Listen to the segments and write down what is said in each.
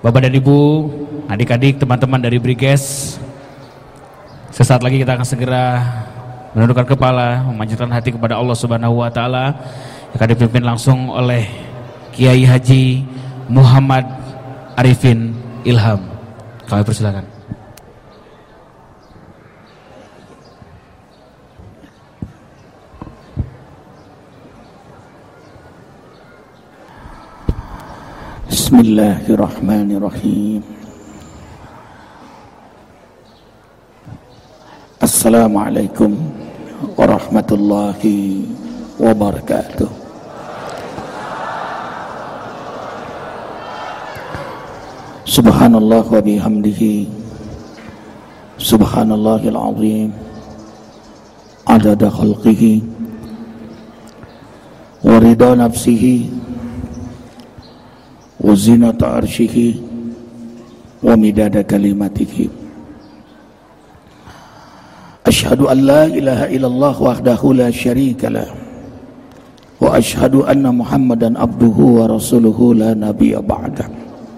Bapak dan Ibu, adik-adik, teman-teman dari Briges, sesaat lagi kita akan segera menundukkan kepala, memanjatkan hati kepada Allah Subhanahu wa taala yang akan dipimpin langsung oleh Kiai Haji Muhammad Arifin Ilham. Kami persilakan. Bismillahirrahmanirrahim. Assalamualaikum warahmatullahi wabarakatuh. Subhanallah wa bihamdihi, subhanallahil azim, adada khalqihi wa ridha nafsihi wa zinata arshihi wa midada kalimatihi. Ashhadu an la ilaha illallah wahdahu la syarika lah wa ashhadu anna Muhammadan abduhu wa rasuluhu la nabiyya ba'dah.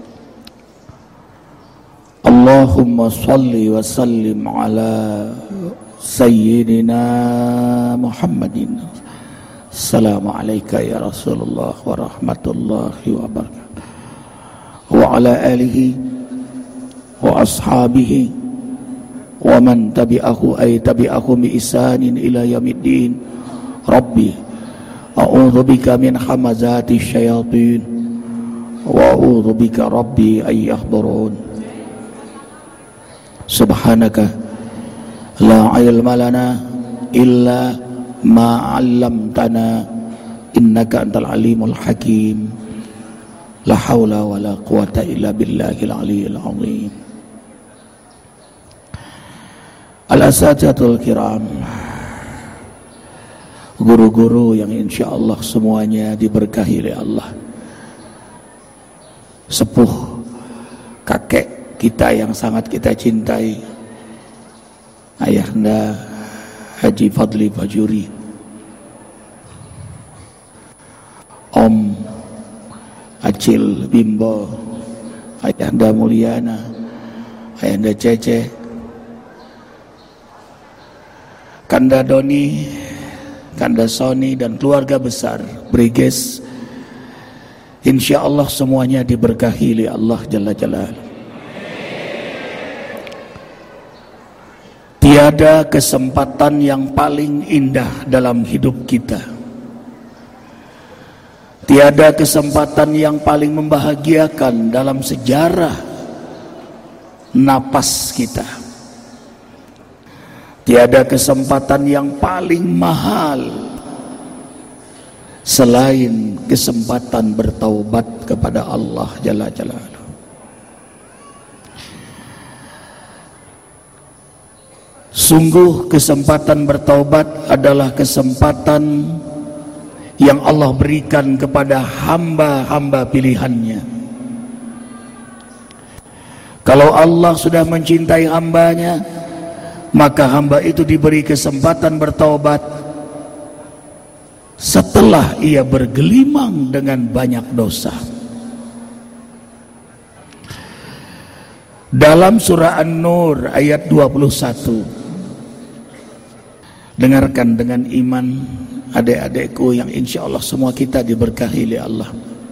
Allahumma salli wa sallim ala sayyidina Muhammadin. Assalamu alayka ya Rasulullah wa rahmatullahi wa barakatuh. Wa ala alihi wa ashabihi wa man tabi'ahu ay tabi'ahum bi ihsanin ila yaumiddin. Rabbi a'udzu bika min hamazati syayatin wa a'udzu bika rabbi ay yahdurun. Subhanaka la ilma lana illa ma 'allamtana innaka antal alimul hakim. La haula wa la quwata illa billahil aliyyil azim. Al-asatidatul kiram, guru-guru yang insyaallah semuanya diberkahi oleh Allah, sepuh kakek kita yang sangat kita cintai, Ayahanda Haji Fadli Bajuri, Om Acil Bimbo, Ayahanda Mulyana, Ayahanda Cece, Kanda Doni, Kanda Sony, dan keluarga besar Briges, insyaallah semuanya diberkahi oleh Allah Jalla Jalaluhu. Tiada kesempatan yang paling indah dalam hidup kita, tiada kesempatan yang paling membahagiakan dalam sejarah napas kita, tiada kesempatan yang paling mahal selain kesempatan bertaubat kepada Allah Jalla Jalaluhu. Sungguh kesempatan bertaubat adalah kesempatan yang Allah berikan kepada hamba-hamba pilihannya. Kalau Allah sudah mencintai hambanya, maka hamba itu diberi kesempatan bertaubat setelah ia bergelimang dengan banyak dosa. Dalam surah An-Nur ayat 21, dengarkan dengan iman adik-adikku yang insyaallah semua kita diberkahi oleh Allah.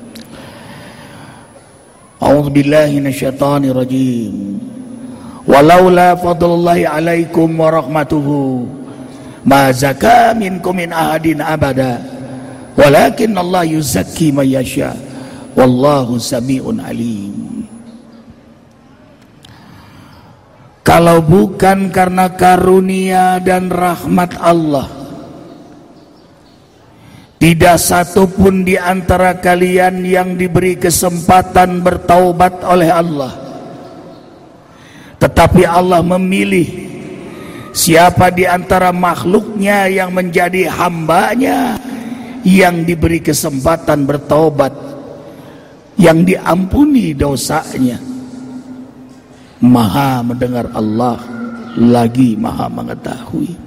A'udzu billahi minasyaitonir rajim. Walaula fadlullahi 'alaikum wa rahmatuhu ma zaka minkum min ahadin abada walakin Allah yuzakki man yasha wallahu samiun alim. Kalau bukan karena karunia dan rahmat Allah, tidak satu pun di antara kalian yang diberi kesempatan bertaubat oleh Allah. Tetapi Allah memilih siapa di antara makhluknya yang menjadi hambanya yang diberi kesempatan bertaubat, yang diampuni dosanya. Maha mendengar Allah, lagi maha mengetahui.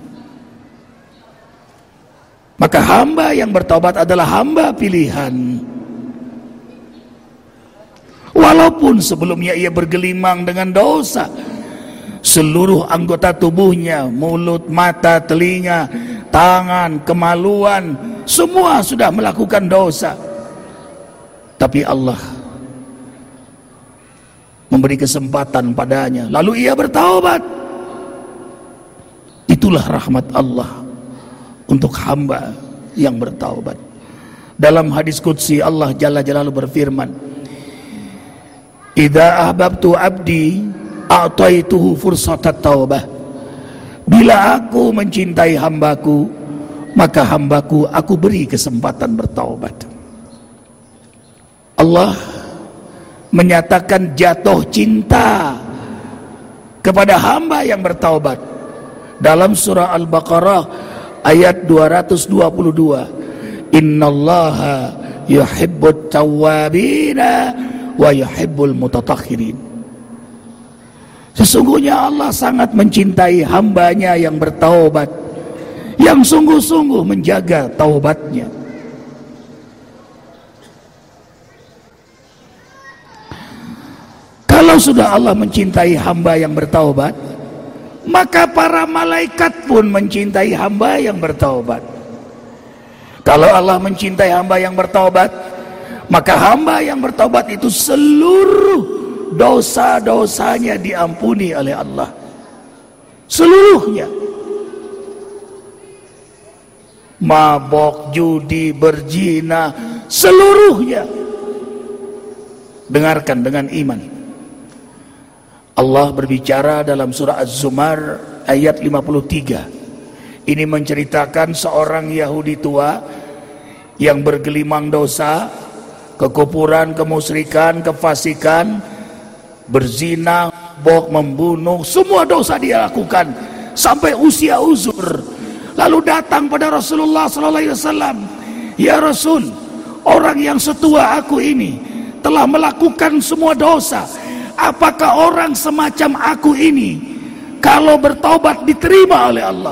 Maka hamba yang bertaubat adalah hamba pilihan. Walaupun sebelumnya ia bergelimang dengan dosa, seluruh anggota tubuhnya, mulut, mata, telinga, tangan, kemaluan, semua sudah melakukan dosa. Tapi Allah memberi kesempatan padanya, lalu ia bertaubat. Itulah rahmat Allah untuk hamba yang bertaubat. Dalam hadis qudsi Allah Jalla Jalaluhu berfirman, "Idza ahbabtu abdi a'taituhu fursatat taubah." Bila aku mencintai hambaku, maka hambaku aku beri kesempatan bertaubat. Allah menyatakan jatuh cinta kepada hamba yang bertaubat dalam surah Al-Baqarah ayat 222. Innallaha yuhibbut tawwabina wa yuhibbul mutatahhirin. Sesungguhnya Allah sangat mencintai hambanya yang bertaubat, yang sungguh-sungguh menjaga taubatnya. Kalau sudah Allah mencintai hamba yang bertaubat, maka para malaikat pun mencintai hamba yang bertaubat. Kalau Allah mencintai hamba yang bertaubat, maka hamba yang bertaubat itu seluruh dosa-dosanya diampuni oleh Allah. Seluruhnya. Mabok, judi, berzina, seluruhnya. Dengarkan dengan iman. Allah berbicara dalam surah Az-Zumar ayat 53. Ini menceritakan seorang Yahudi tua yang bergelimang dosa, kekufuran, kemusyrikan, kefasikan, berzina, mabok, membunuh, semua dosa dia lakukan sampai usia uzur. Lalu datang pada Rasulullah SAW, "Ya Rasul, orang yang setua aku ini telah melakukan semua dosa. Apakah orang semacam aku ini kalau bertaubat diterima oleh Allah?"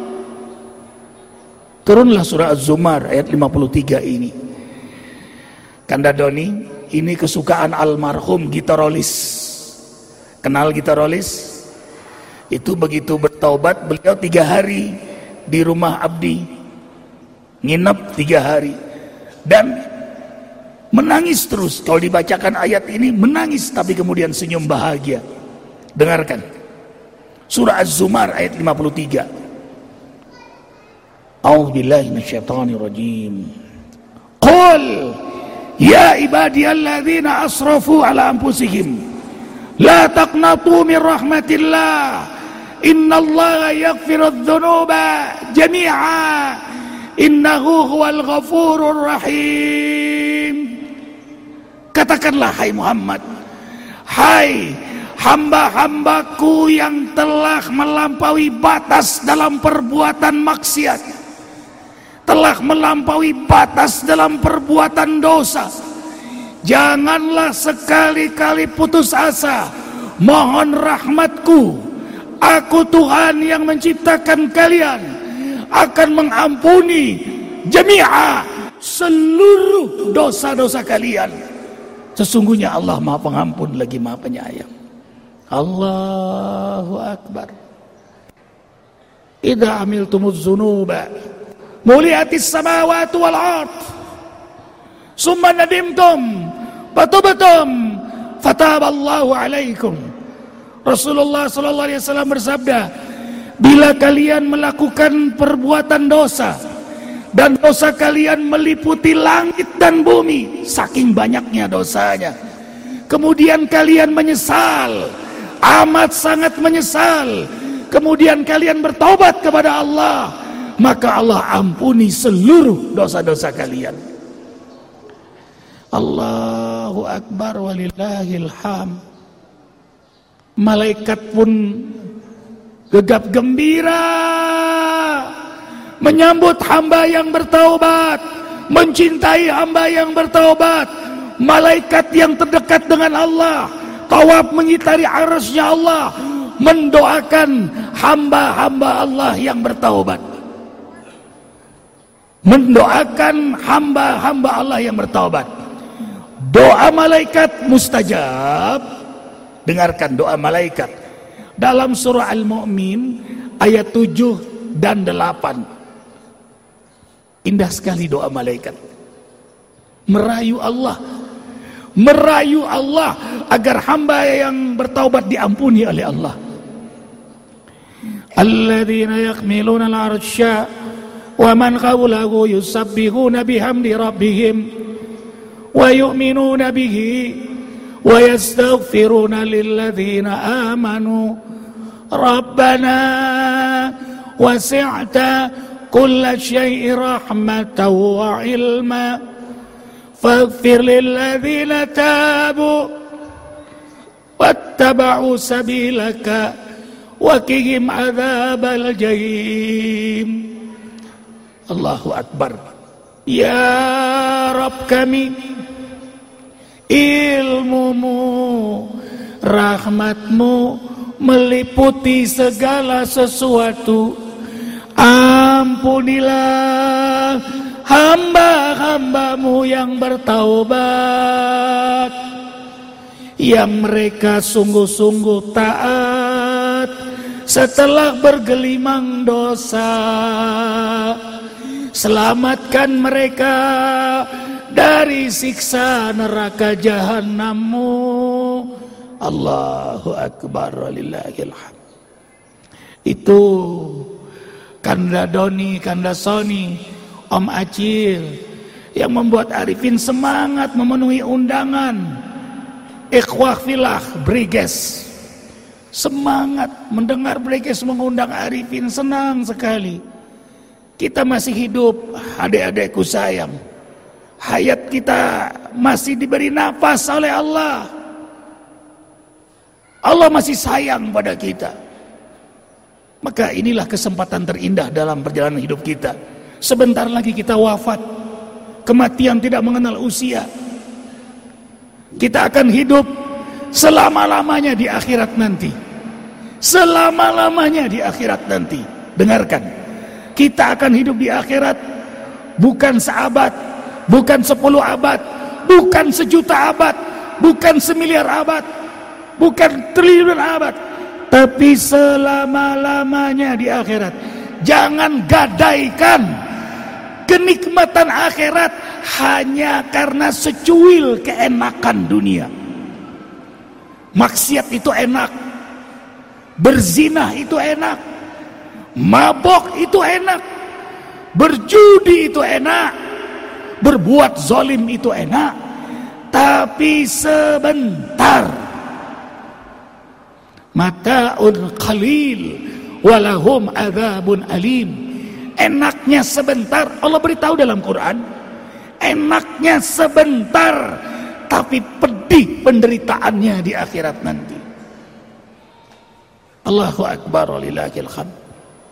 Turunlah surah Az-Zumar ayat 53 ini. Kanda Doni, ini kesukaan almarhum Gitarolis. Kenal Gitarolis? Itu begitu bertaubat, beliau 3 hari di rumah Abdi, nginep 3 hari dan menangis terus. Kalau dibacakan ayat ini menangis, tapi kemudian senyum bahagia. Dengarkan surah Az-Zumar ayat 53. A'udzubillahi minasyaitonirrajim. Qul ya ibadiyalladzina asrafu ala anfusihim la taqnatu min rahmatillah innallaha yaghfirudz dzunuba jami'a innahu huwal ghafurur rahim. Katakanlah hai Muhammad, hai hamba-hambaku yang telah melampaui batas dalam perbuatan maksiat, telah melampaui batas dalam perbuatan dosa, janganlah sekali-kali putus asa. Mohon rahmatku. Aku Tuhan yang menciptakan kalian akan mengampuni jami'a, seluruh dosa-dosa kalian. Sesungguhnya Allah Maha Pengampun lagi Maha Penyayang. Allahu Akbar. Idza amiltumuz dzunuba muliatis samawati wal ard summa nadimtum fatubtum fataballahu alaikum. Rasulullah sallallahu alaihi wasallam bersabda, bila kalian melakukan perbuatan dosa dan dosa kalian meliputi langit dan bumi, saking banyaknya dosanya, kemudian kalian menyesal, amat sangat menyesal, kemudian kalian bertaubat kepada Allah, maka Allah ampuni seluruh dosa-dosa kalian. Allahu Akbar walillahil hamd. Malaikat pun gegap gembira menyambut hamba yang bertaubat, mencintai hamba yang bertaubat. Malaikat yang terdekat dengan Allah tawaf mengitari arasy-Nya Allah, mendoakan hamba-hamba Allah yang bertaubat, mendoakan hamba-hamba Allah yang bertaubat. Doa malaikat mustajab. Dengarkan doa malaikat dalam surah Al-Mu'min ayat 7 dan 8. Indah sekali doa malaikat. Merayu Allah agar hamba yang bertaubat diampuni oleh Allah. Alladzina yakmiluna al-arsya wa man hawlahu yusabbihuna bihamdi rabbihim wa yu'minuna bihi wa yastaghfiruna lilladzina amanu rabbana wasi'ta kulla syai'in rahmatan wa ilma faghfir lilladzina tabu wattaba'u sabilaka wa qihim adzabal jahim. Allahu Akbar. Ya Rabb kami, ilmumu, rahmatmu meliputi segala sesuatu. Ampunilah hamba-hambamu yang bertaubat, yang mereka sungguh-sungguh taat setelah bergelimang dosa. Selamatkan mereka dari siksa neraka jahanam-Mu. Allahu Akbar walillahil hamd. Itu Kanda Doni, Kanda Soni, Om Acil yang membuat Arifin semangat memenuhi undangan. Ikhwah filah Briges semangat mendengar Briges mengundang Arifin, senang sekali. Kita masih hidup, adik-adikku sayang. Hayat kita masih diberi nafas oleh Allah. Allah masih sayang pada kita. Maka inilah kesempatan terindah dalam perjalanan hidup kita. Sebentar lagi kita wafat. Kematian tidak mengenal usia. Kita akan hidup selama-lamanya di akhirat nanti. Selama-lamanya di akhirat nanti. Dengarkan. Kita akan hidup di akhirat bukan seabad, bukan 10 abad, bukan 1 juta abad, bukan 1 miliar abad, bukan triliun abad, tapi selama-lamanya di akhirat. Jangan gadaikan kenikmatan akhirat hanya karena secuil keenakan dunia. Maksiat itu enak, berzina itu enak, mabok itu enak, berjudi itu enak, berbuat zalim itu enak, tapi sebentar. Mata'un qalil walahum adzabun alim. Enaknya sebentar. Allah beritahu dalam Quran, enaknya sebentar, tapi pedih penderitaannya di akhirat nanti. Allahu Akbar walillahil hamd.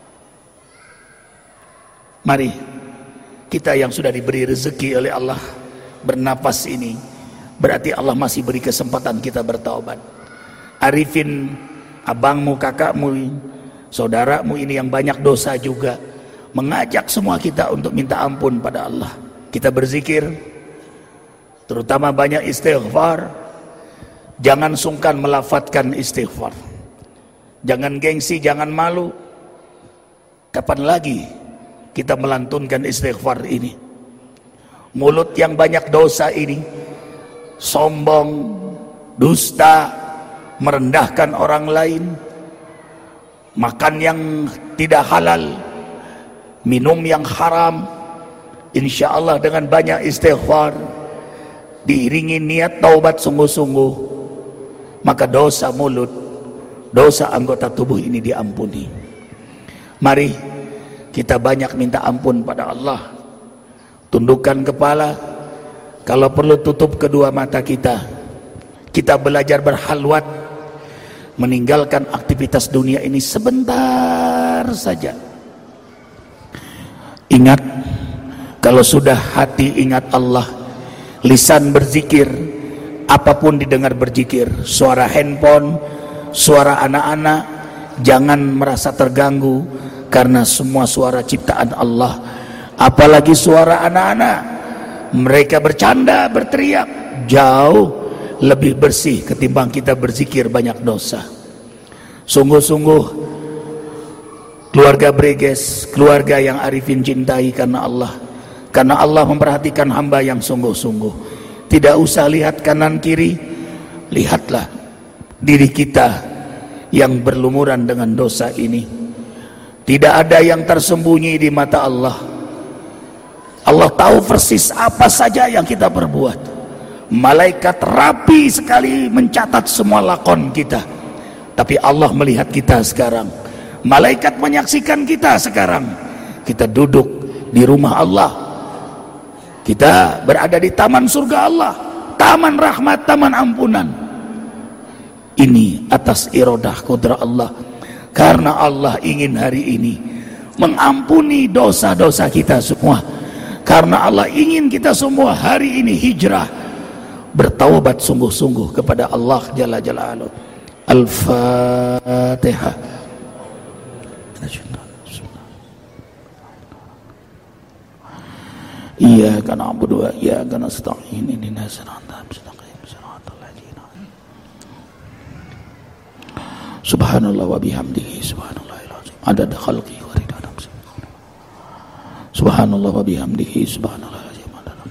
Mari kita yang sudah diberi rezeki oleh Allah bernapas ini, berarti Allah masih beri kesempatan kita bertaubat. Arifin, abangmu, kakakmu, saudaramu ini yang banyak dosa juga mengajak semua kita untuk minta ampun pada Allah. Kita berzikir, terutama banyak istighfar. Jangan sungkan melafadzkan istighfar. Jangan gengsi, jangan malu. Kapan lagi kita melantunkan istighfar ini? Mulut yang banyak dosa ini, sombong, dusta, merendahkan orang lain, makan yang tidak halal, minum yang haram. Insya Allah dengan banyak istighfar, diiringi niat taubat sungguh-sungguh, maka dosa mulut, dosa anggota tubuh ini diampuni. Mari kita banyak minta ampun pada Allah. Tundukkan kepala. Kalau perlu tutup kedua mata kita. Kita belajar berhalwat, meninggalkan aktivitas dunia ini sebentar saja. Ingat, kalau sudah hati ingat Allah, lisan berzikir, apapun didengar berzikir, suara handphone, suara anak-anak, jangan merasa terganggu. Karena semua suara ciptaan Allah, apalagi suara anak-anak, mereka bercanda, berteriak, jauh lebih bersih ketimbang kita berzikir banyak dosa. Sungguh-sungguh keluarga Breges, keluarga yang Arifin cintai karena Allah memperhatikan hamba yang sungguh-sungguh. Tidak usah lihat kanan kiri, lihatlah diri kita yang berlumuran dengan dosa ini. Tidak ada yang tersembunyi di mata Allah. Allah tahu persis apa saja yang kita perbuat. Malaikat rapi sekali mencatat semua lakon kita. Tapi Allah melihat kita sekarang. Malaikat menyaksikan kita sekarang. Kita duduk di rumah Allah. Kita berada di taman surga Allah, taman rahmat, taman ampunan. Ini atas iradah kudrah Allah. Karena Allah ingin hari ini mengampuni dosa-dosa kita semua. Karena Allah ingin kita semua hari ini hijrah, bertaubat sungguh-sungguh kepada Allah Jalla Jalaluhu. Al-Fatihah. Iyyaka na'budu wa iyyaka nasta'in. Ihdinas siratal mustaqim, siratal ladzina Subhanallah wa bihamdihi subhanallahil azim. Adada khalqi wa ridha nafsi. Subhanallah wa bihamdihi subhanallahil azim.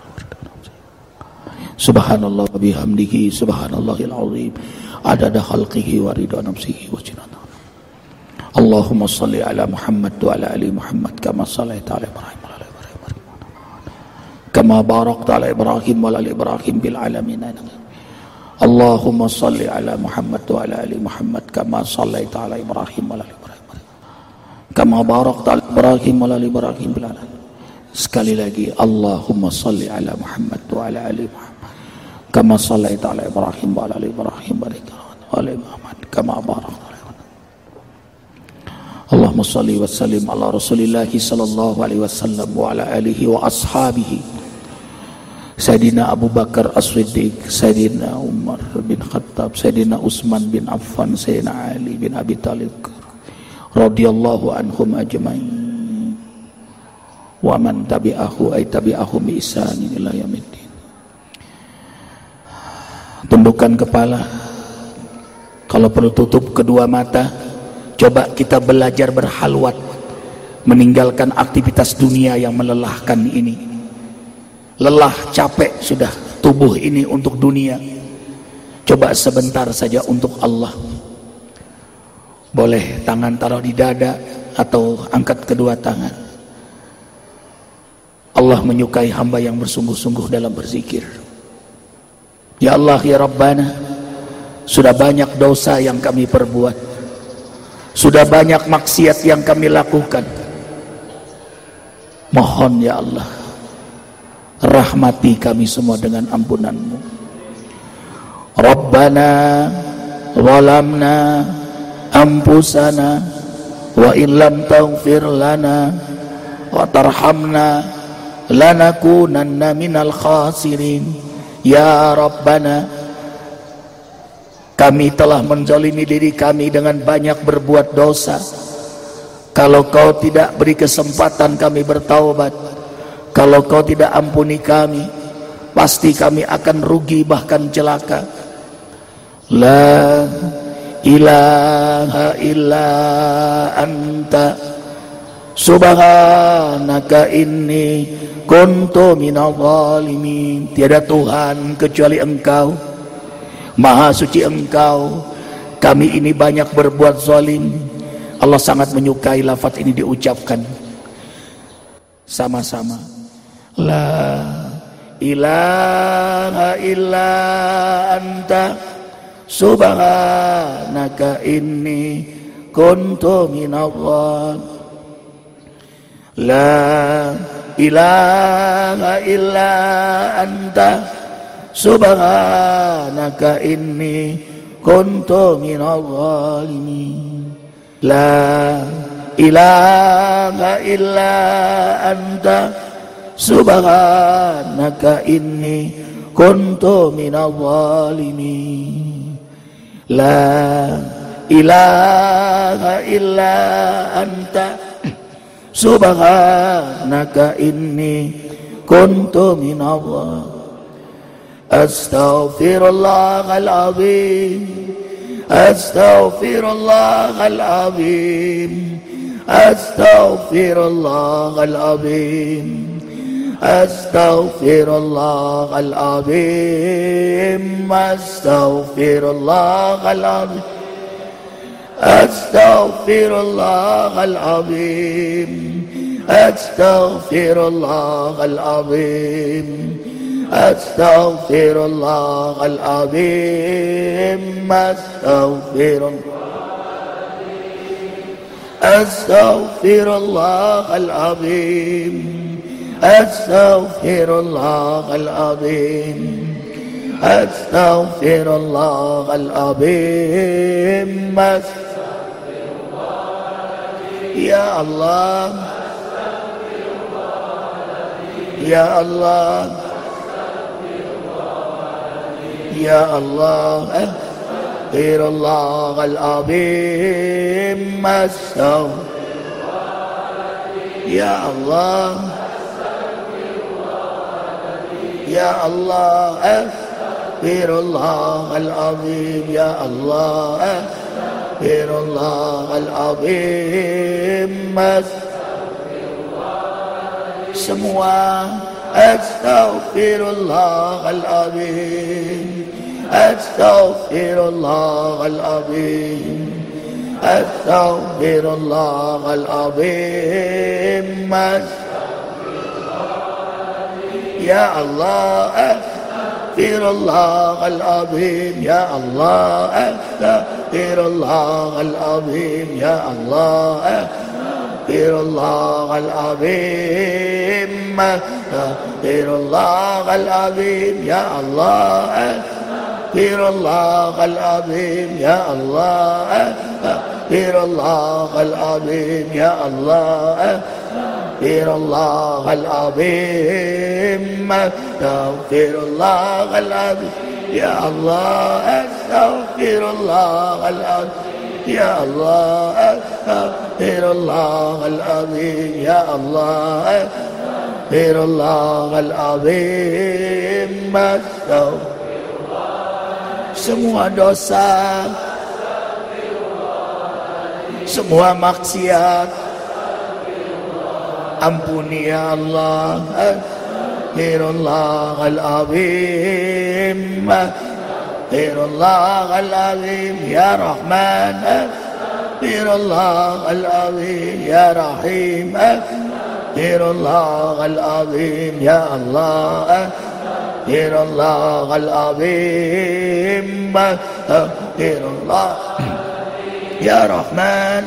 Subhanallah wa bihamdihi subhanallahil azim. Adada khalqihi wa ridha nafsihi wa zinata. Allahumma salli ala Muhammad wa ala ali Muhammad kama sallaita ala Ibrahim wa ala Ibrahim kama barakta ala Ibrahim wa ala Ibrahim bil alamin. Allahumma salli ala Muhammad wa ala ali Muhammad kama sallaita ala Ibrahim wa ala Ibrahim kama barakta ala Ibrahim wa ala Ibrahim bil alamin. Sekali lagi, Allahumma salli ala Muhammad wa ala ali Muhammad kama sallaita ala Ibrahim wa ala ali Ibrahim wa ala Muhammad kama barakta ala Ibrahim. Allahumma salli wa sallim ala Rasulillah sallallahu alaihi wasallam wa ala alihi wa ashabihi. Sayyidina Abu Bakar As-Siddiq, Sayyidina Umar bin Khattab, Sayyidina Utsman bin Affan, Sayyidina Ali bin Abi Thalib radhiyallahu anhum ajmain wa man tabi'ahu ay tabi'ahum bi ihsanin ila yaumiddin. Tundukkan kepala, kalau perlu tutup kedua mata. Coba kita belajar berhalwat, meninggalkan aktivitas dunia yang melelahkan ini. Lelah, capek sudah tubuh ini untuk dunia. Coba sebentar saja untuk Allah. Boleh tangan taruh di dada atau angkat kedua tangan. Allah menyukai hamba yang bersungguh-sungguh dalam berzikir. Ya Allah, ya Rabbana, sudah banyak dosa yang kami perbuat, sudah banyak maksiat yang kami lakukan. Mohon ya Allah, rahmati kami semua dengan ampunan-Mu. Rabbana zalamna anfusana wa in lam taghfir lana wa tarhamna lanakunanna minal khasirin. Ya Rabbana, kami telah menzalimi diri kami dengan banyak berbuat dosa. Kalau Kau tidak beri kesempatan kami bertaubat, kalau Kau tidak ampuni kami, pasti kami akan rugi bahkan celaka. La ilaha illa anta subhanaka inni kuntu minadh dhalimin. Tiada Tuhan kecuali Engkau, Maha suci Engkau, kami ini banyak berbuat zalim. Allah sangat menyukai lafaz ini diucapkan sama-sama. La ilaha illa anta subhanaka inni kuntu minadh dhalimin. La ilaha illa anta subhanaka inni kuntu minadh dhalimin. La ilaha illa anta subhanaka inni kuntu minadh dhalimin. La ilaha illa anta subhanaka inni kuntu minadh dhalimin. أستغفر الله العظيم أستغفر الله العظيم أستغفر الله العظيم أستغفر الله العظيم أستغفر الله العظيم أستغفر الله العظيم أستغفر الله العظيم أستغفر الله العظيم أستغفر الله العظيم أستغفر الله العظيم أستغفر الله العظيم يا الله يا الله يا الله أستغفر الله العظيم يا الله يا الله أستغفر الله العظيم يا الله أستغفر الله العظيم semua Astaghfirullah al-azim Astaghfirullah al-azim Astaghfirullah al-azim Ya Allah Astaghfirullah al-azim Ya Allah Astaghfirullah al-azim Ya Allah Astaghfirullah al-azim Astaghfirullah al-azim Ya Allah Astaghfirullah al-azim Ya Allah Astaghfirullah al-azim Ya Allah Astaghfirullah al-azim Astaghfirullah al-azim Ya Allah Astaghfirullah al-azim Ya Allah Astaghfirullah al-azim Ya Allah Astaghfirullah al-azim Semua dosa Semua maksiat Ampuni ya Allah Astaghfirullah al-azim Astaghfirullah al-azim Ya Rahman Astaghfirullah al-azim Ya Rahim Astaghfirullah al-azim Ya Allah Astaghfirullah al-azim Astaghfirullah Ya Rahman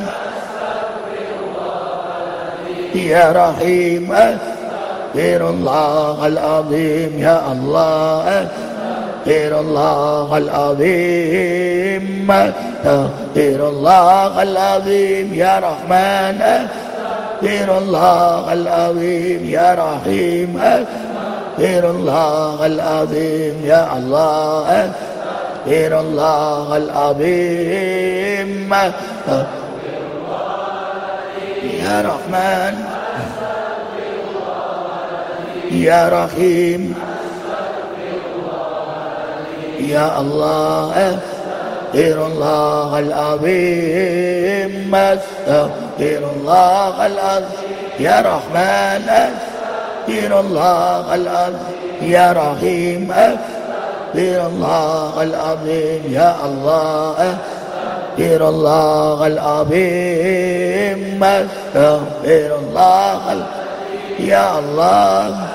Ya Rahim Astaghfirullah al-azim Ya Allah Astaghfirullah al-azim Astaghfirullah al-azim Ya Rahman Astaghfirullah al-azim Ya Rahim Astaghfirullah al-azim Ya Allah Astaghfirullah al-azim Ya Rahman Ya Rahim Ya Allah Astaghfirullah al-azim Astaghfirullah al-azim Ya Rahman Astaghfirullah al-azim Ya Rahim Astaghfirullah al-azim Ya Allah Astaghfirullah al-azim Astaghfirullah Ya Allah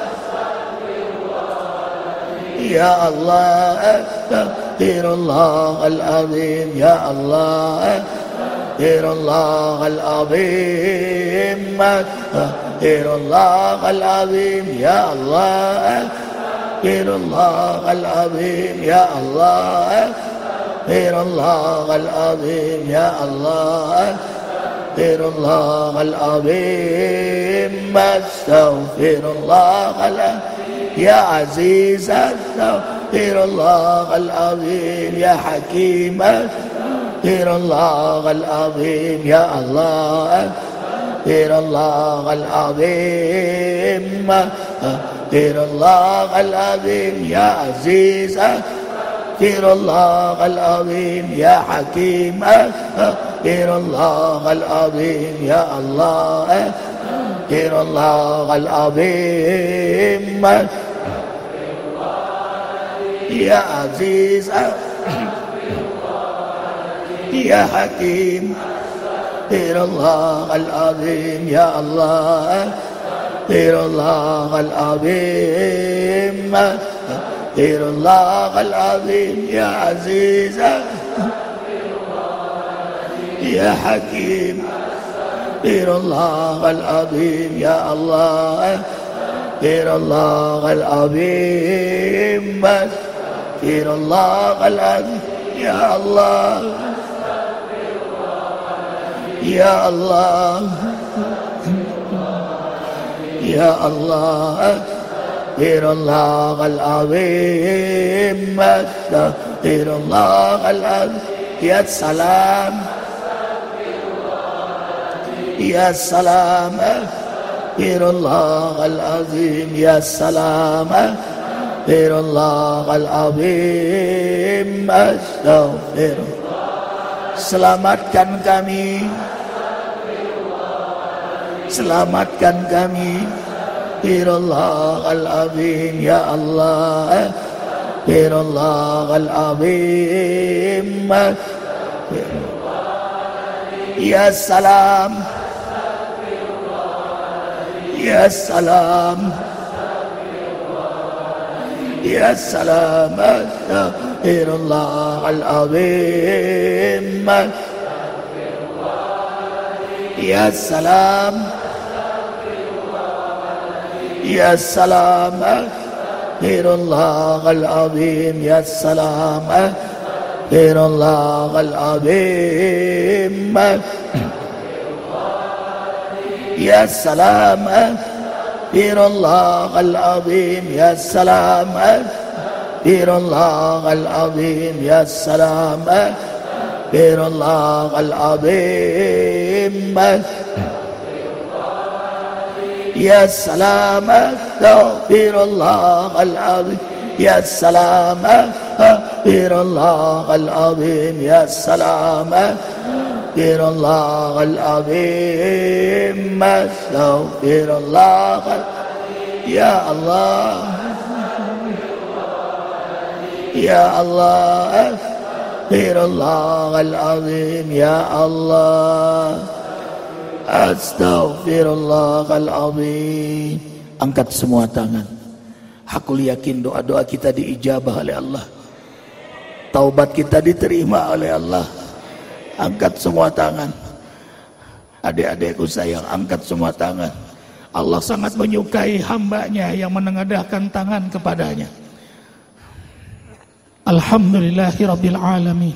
Ya Allah Astaghfirullah al-azim Ya Allah Astaghfirullah al-azim Astaghfirullah al-azim Ya Allah Astaghfirullah al-azim Ya Allah Astaghfirullah al-azim Ya Allah Astaghfirullah al-azim Astaghfirullah al-azim Ya Aziz Astaghfirullah al-azim Ya Hakim Astaghfirullah al-azim Ya Allah Astaghfirullah al-azim Astaghfirullah al-azim ya aziz, Astaghfirullah al-azim ya hakim, Astaghfirullah al-azim ya Allah, Astaghfirullah al-azim ya aziz, ya hakim, Astaghfirullah al-azim ya Allah, Astaghfirullah al-azim, Astaghfirullah al-azim ya aziz, ya hakim, Astaghfirullah al-azim ya Allah, Astaghfirullah al-azim, Astaghfirullah al-azim ya Allah, ya Allah, ya Allah, Astaghfirullah al-azim, Astaghfirullah al-azim ya salam, ya salam, Astaghfirullah al-azim ya salam, Astaghfirullah al-azim, Astaghfirullah. Selamatkan kami, selamatkan kami, Astaghfirullah al-azim ya Allah, Astaghfirullah al-azim, ya salam, ya salam, ya salam, Astaghfirullah al-azim, ya salam, ya salam, Astaghfirullah al-azim ya salam, Astaghfirullah al-azim, ya salam, Astaghfirullah al-azim ya salam, Astaghfirullah al-azim ya salam, Astaghfirullah al-azim, ya salam, Astaghfirullah al-azim ya salam, Astaghfirullah al-azim ya salam, Astaghfirullah al-azim, Astaghfirullah ya Allah, ya Allah, Astaghfirullah al-azim ya Allah, Astaghfirullahaladzim. Angkat semua tangan. Aku yakin doa-doa kita diijabah oleh Allah, taubat kita diterima oleh Allah. Angkat semua tangan. Adik-adikku sayang, angkat semua tangan. Allah sangat menyukai hambanya yang menengadahkan tangan kepadanya. Alhamdulillahi Rabbil Alamin,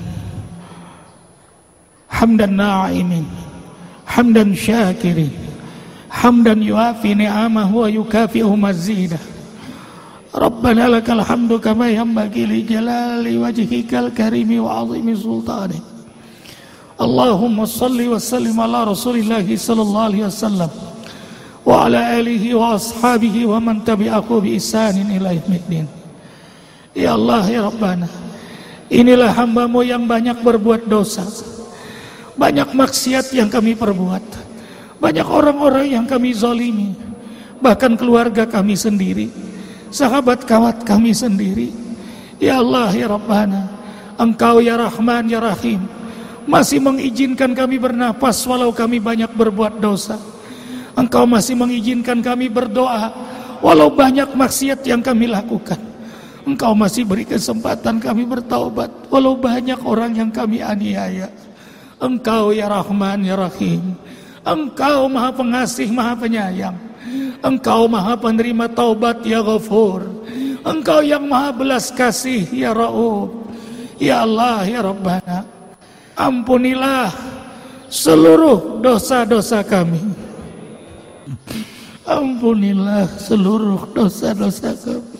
hamdan na'imin, hamdan syakirin, hamdan yuafi ni'amahu wa yukafi'u mazidah. Rabbana lakal hamdu kama yanbaghi li jalali wajhikal karimi wa 'azimi sultanik. Allahumma salli wa sallim ala Rasulillahi sallallahu alaihi wasallam wa ala alihi wa ashabihi wa man tabi'ahu bi ihsanin ila yaumiddin. Ya Allah ya Rabbana, inilah hamba-Mu yang banyak berbuat dosa, banyak maksiat yang kami perbuat, banyak orang-orang yang kami zalimi, bahkan keluarga kami sendiri, sahabat kawat kami sendiri. Ya Allah ya Rabbana, Engkau ya Rahman ya Rahim masih mengizinkan kami bernapas walau kami banyak berbuat dosa. Engkau masih mengizinkan kami berdoa walau banyak maksiat yang kami lakukan. Engkau masih beri kesempatan kami bertaubat walau banyak orang yang kami aniaya. Engkau ya Rahman ya Rahim, Engkau Maha Pengasih Maha Penyayang, Engkau Maha Penerima Taubat ya Ghafur, Engkau yang Maha Belas Kasih ya Ra'uf. Ya Allah ya Rabbana, ampunilah seluruh dosa-dosa kami. Ampunilah seluruh dosa-dosa kami.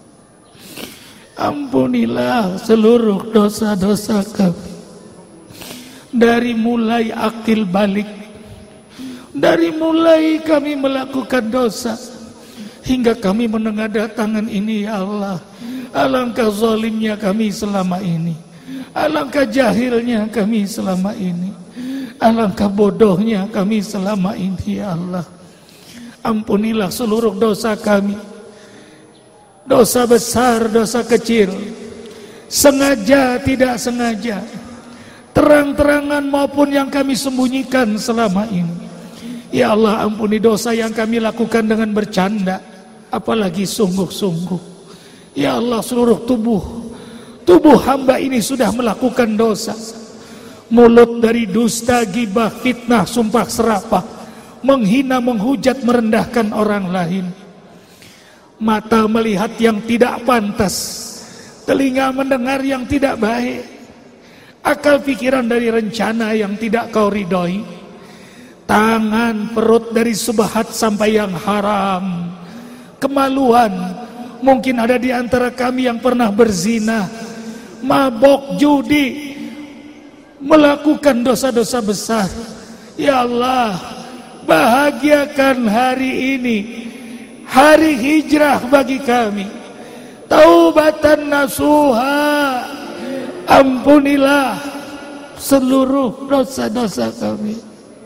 Ampunilah seluruh dosa-dosa kami. Dari mulai akil balik, dari mulai kami melakukan dosa hingga kami menengadahkan ini ya Allah. Alangkah zalimnya kami selama ini, alangkah jahilnya kami selama ini, alangkah bodohnya kami selama ini ya Allah. Ampunilah seluruh dosa kami, dosa besar, dosa kecil, sengaja tidak sengaja, terang-terangan maupun yang kami sembunyikan selama ini. Ya Allah, ampuni dosa yang kami lakukan dengan bercanda, apalagi sungguh-sungguh. Ya Allah, seluruh tubuh hamba ini sudah melakukan dosa. Mulut dari dusta, gibah, fitnah, sumpah serapah, menghina, menghujat, merendahkan orang lain. Mata melihat yang tidak pantas, telinga mendengar yang tidak baik, akal pikiran dari rencana yang tidak kau ridhoi, tangan perut dari subhat sampai yang haram, kemaluan. Mungkin ada di antara kami yang pernah berzina, mabok, judi, melakukan dosa-dosa besar. Ya Allah, bahagiakan hari ini, hari hijrah bagi kami, taubatan nasuha. Ampunilah seluruh dosa-dosa kami.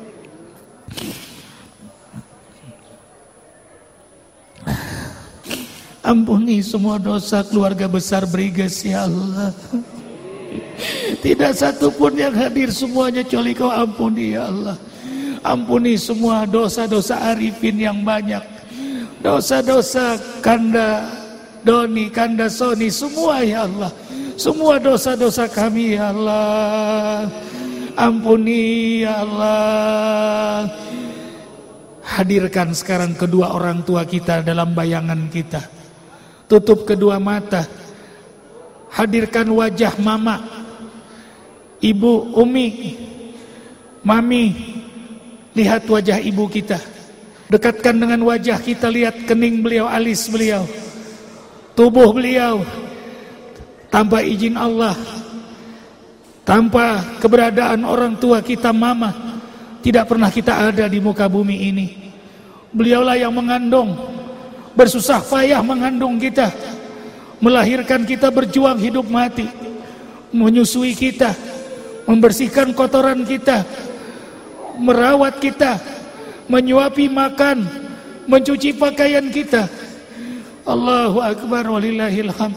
Ampuni semua dosa keluarga besar Briges ya Allah. Tidak satu pun yang hadir, semuanya kecuali kau ampuni ya Allah. Ampuni semua dosa-dosa Arifin yang banyak, dosa-dosa Kanda Doni, Kanda Soni, semua ya Allah. Semua dosa-dosa kami ya Allah. Ampuni ya Allah. Hadirkan sekarang kedua orang tua kita dalam bayangan kita. Tutup kedua mata. Hadirkan wajah mama, ibu, umi, mami. Lihat wajah ibu kita. Dekatkan dengan wajah kita, lihat kening beliau, alis beliau, tubuh beliau. Tanpa izin Allah, tanpa keberadaan orang tua kita mama, tidak pernah kita ada di muka bumi ini. Beliaulah yang mengandung, bersusah payah mengandung kita, melahirkan kita, berjuang hidup mati, menyusui kita, membersihkan kotoran kita, merawat kita, menyuapi makan, mencuci pakaian kita. Allahu Akbar walillahil hamd.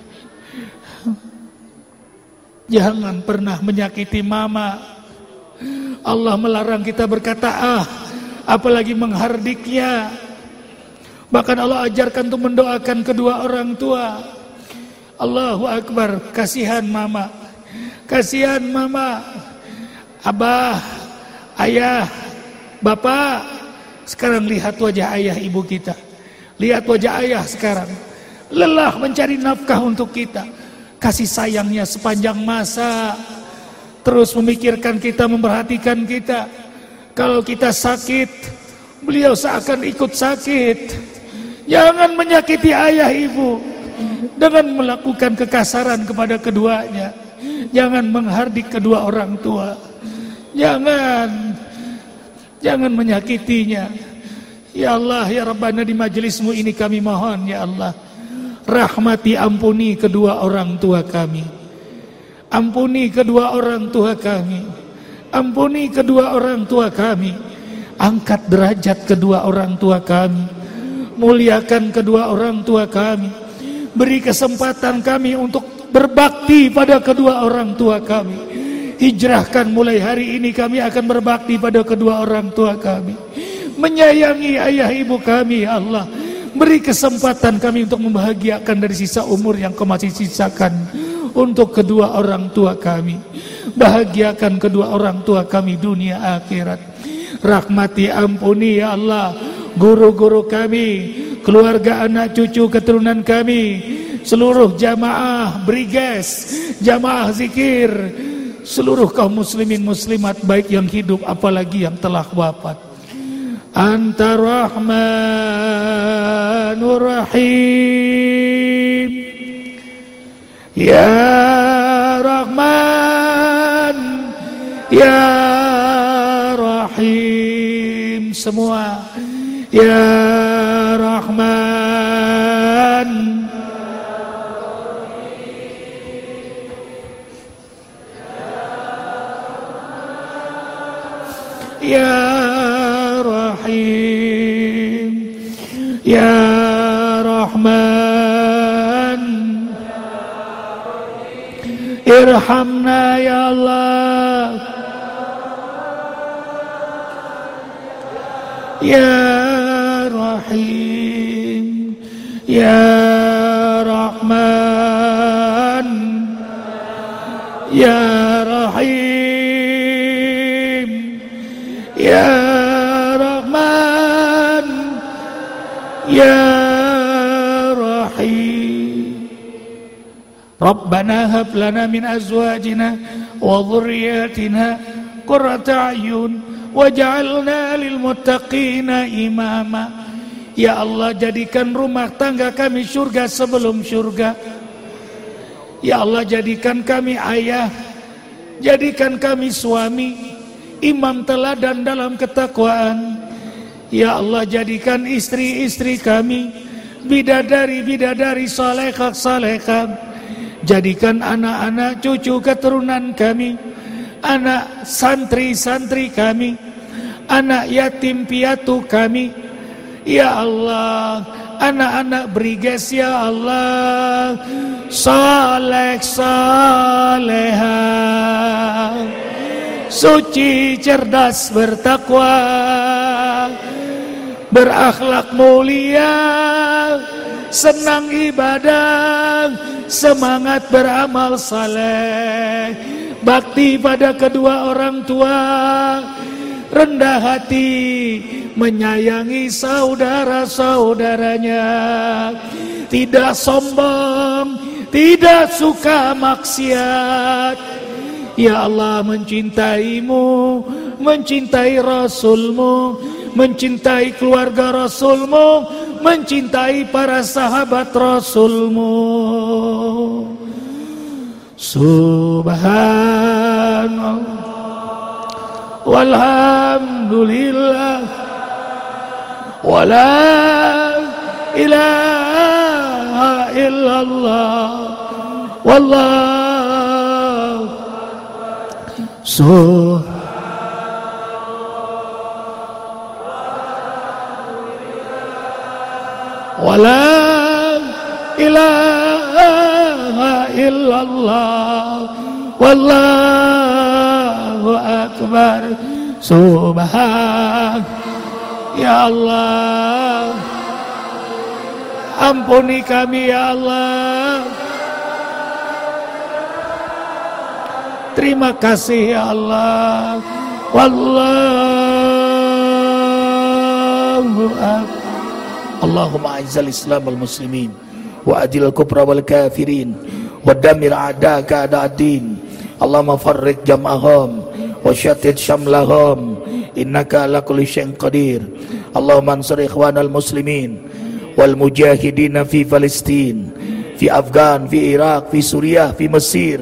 Jangan pernah menyakiti mama. Allah melarang kita berkata apalagi menghardiknya. Bahkan Allah ajarkan untuk mendoakan kedua orang tua. Allahu Akbar. Kasihan mama, kasihan mama, abah, ayah, bapak. Sekarang lihat wajah ayah ibu kita, lihat wajah ayah sekarang, lelah mencari nafkah untuk kita. Kasih sayangnya sepanjang masa, terus memikirkan kita, memperhatikan kita. Kalau kita sakit, beliau seakan ikut sakit. Jangan menyakiti ayah ibu dengan melakukan kekasaran kepada keduanya. Jangan menghardik kedua orang tua. Jangan menyakitinya. Ya Allah, ya Rabbana, di majelismu ini kami mohon ya Allah, rahmati, ampuni kedua orang tua kami. Ampuni kedua orang tua kami. Ampuni kedua orang tua kami. Angkat derajat kedua orang tua kami. Muliakan kedua orang tua kami. Beri kesempatan kami untuk berbakti pada kedua orang tua kami. Hijrahkan mulai hari ini kami akan berbakti pada kedua orang tua kami. Menyayangi ayah ibu kami ya Allah. Beri kesempatan kami untuk membahagiakan dari sisa umur yang kau masih sisakan untuk kedua orang tua kami. Bahagiakan kedua orang tua kami dunia akhirat. Rahmati, ampuni ya Allah guru-guru kami, keluarga, anak cucu, keturunan kami, seluruh jamaah Briges, jamaah zikir, seluruh kaum muslimin muslimat baik yang hidup apalagi yang telah wafat. Anta Rahmanur Rahim, Ya Rahman, Ya Rahim. Semua Ya Rahman Ya Rahim, Ya Rahman, irhamna ya Allah. Ya Rahim, Ya Rahman, Ya Rahim, Ya Rahman, Ya Rahim. Rabbana hab lana min azwajina wa dhurriyyatina qurrata a'yun waj'alna lil muttaqina imama. Ya Allah, jadikan rumah tangga kami surga sebelum surga. Ya Allah, jadikan kami ayah, jadikan kami suami, imam teladan dalam ketakwaan. Ya Allah, jadikan istri-istri kami bidadari-bidadari salehah-salehah. Jadikan anak-anak cucu keturunan kami, anak santri-santri kami, anak yatim piatu kami. Ya Allah, anak-anak Briges ya Allah, saleh salehah, suci cerdas bertakwa, berakhlak mulia, senang ibadah, semangat beramal saleh, bakti pada kedua orang tua, rendah hati, menyayangi saudara-saudaranya, tidak sombong, tidak suka maksiat. Ya Allah, mencintaimu, mencintai Rasulmu, mencintai keluarga Rasulmu, mencintai para sahabat Rasulmu. Subhanallah walhamdulillah wala ilaha illallah wallahu wala ilaha illallah wallahu akbar. Subhan ya Allah, ampuni kami ya Allah. Terima kasih ya Allah. Wallahu akbar. Allahumma a'izzal Islam wal muslimin wa adil al-kufra wal kafirin wa damir a'daka a'da'ad-din. Allahumma farriq jam'ahum wa syattid syamlahum innaka ala kulli syai'in qadir. Allahumma ansur ikhwanal muslimin wal mujahidin fi Palestin, fi Afgan, fi Iraq, fi Suriah, fi Mesir,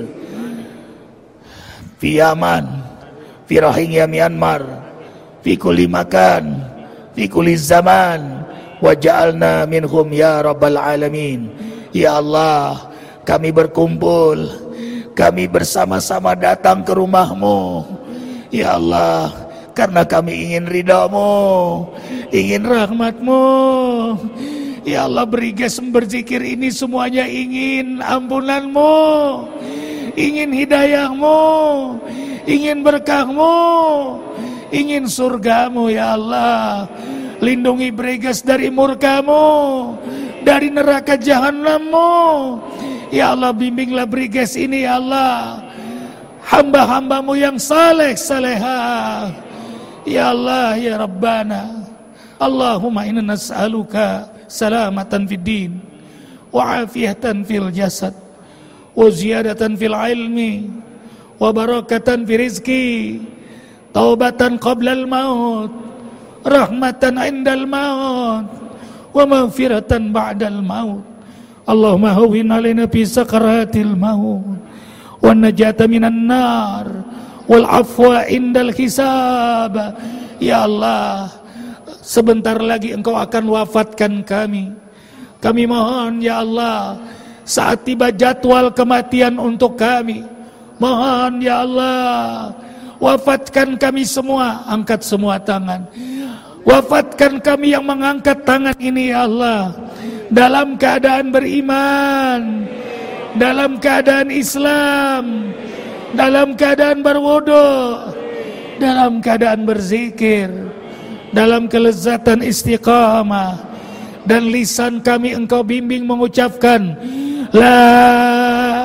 fi Yaman, fi Rohingya Myanmar, fi kulli makan, fi kulli zaman, waj'alna minhum ya rabbal alamin. Ya Allah, kami berkumpul, kami bersama-sama datang ke rumahmu ya Allah, karena kami ingin ridhamu, ingin rahmatmu ya Allah. Briges berzikir ini semuanya ingin ampunanmu, ingin hidayahmu, ingin berkahmu, ingin surgamu ya Allah. Lindungi Briges dari murkamu, dari neraka jahanammu ya Allah. Bimbinglah Briges ini ya Allah, hamba-hambamu yang saleh salehah ya Allah ya Rabbana. Allahumma inna nas'aluka salamatan fid din wa afiyatan fil jasad wa ziyadatan fil ilmi wa barakatan fi rizki, taubatan qabla al maut, rahmatan indal maut, wa maghfiratan ba'dal maut. Allahumma hawwin alaina fi sakaratil maut, wan najata minan nar, wal afwa indal hisab. Ya Allah, sebentar lagi Engkau akan wafatkan kami. Kami mohon ya Allah, saat tiba jadwal kematian untuk kami, mohon ya Allah, Wafatkan kami semua, angkat semua tangan. Wafatkan kami yang mengangkat tangan ini ya Allah, dalam keadaan beriman, dalam keadaan Islam, dalam keadaan berwudu, dalam keadaan berzikir, dalam kelezatan istiqamah. Dan lisan kami Engkau bimbing mengucapkan La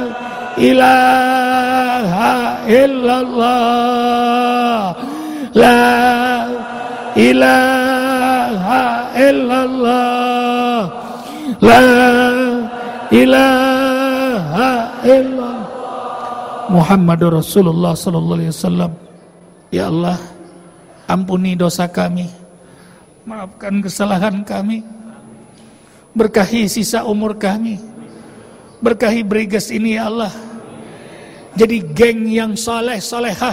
ilaha illallah, La ilaha illallah, La ilaha illallah Muhammadur Rasulullah sallallahu alaihi wasallam. Ya Allah, ampuni dosa kami, maafkan kesalahan kami, berkahi sisa umur kami, berkahi Briges ini ya Allah, jadi geng yang saleh salehah.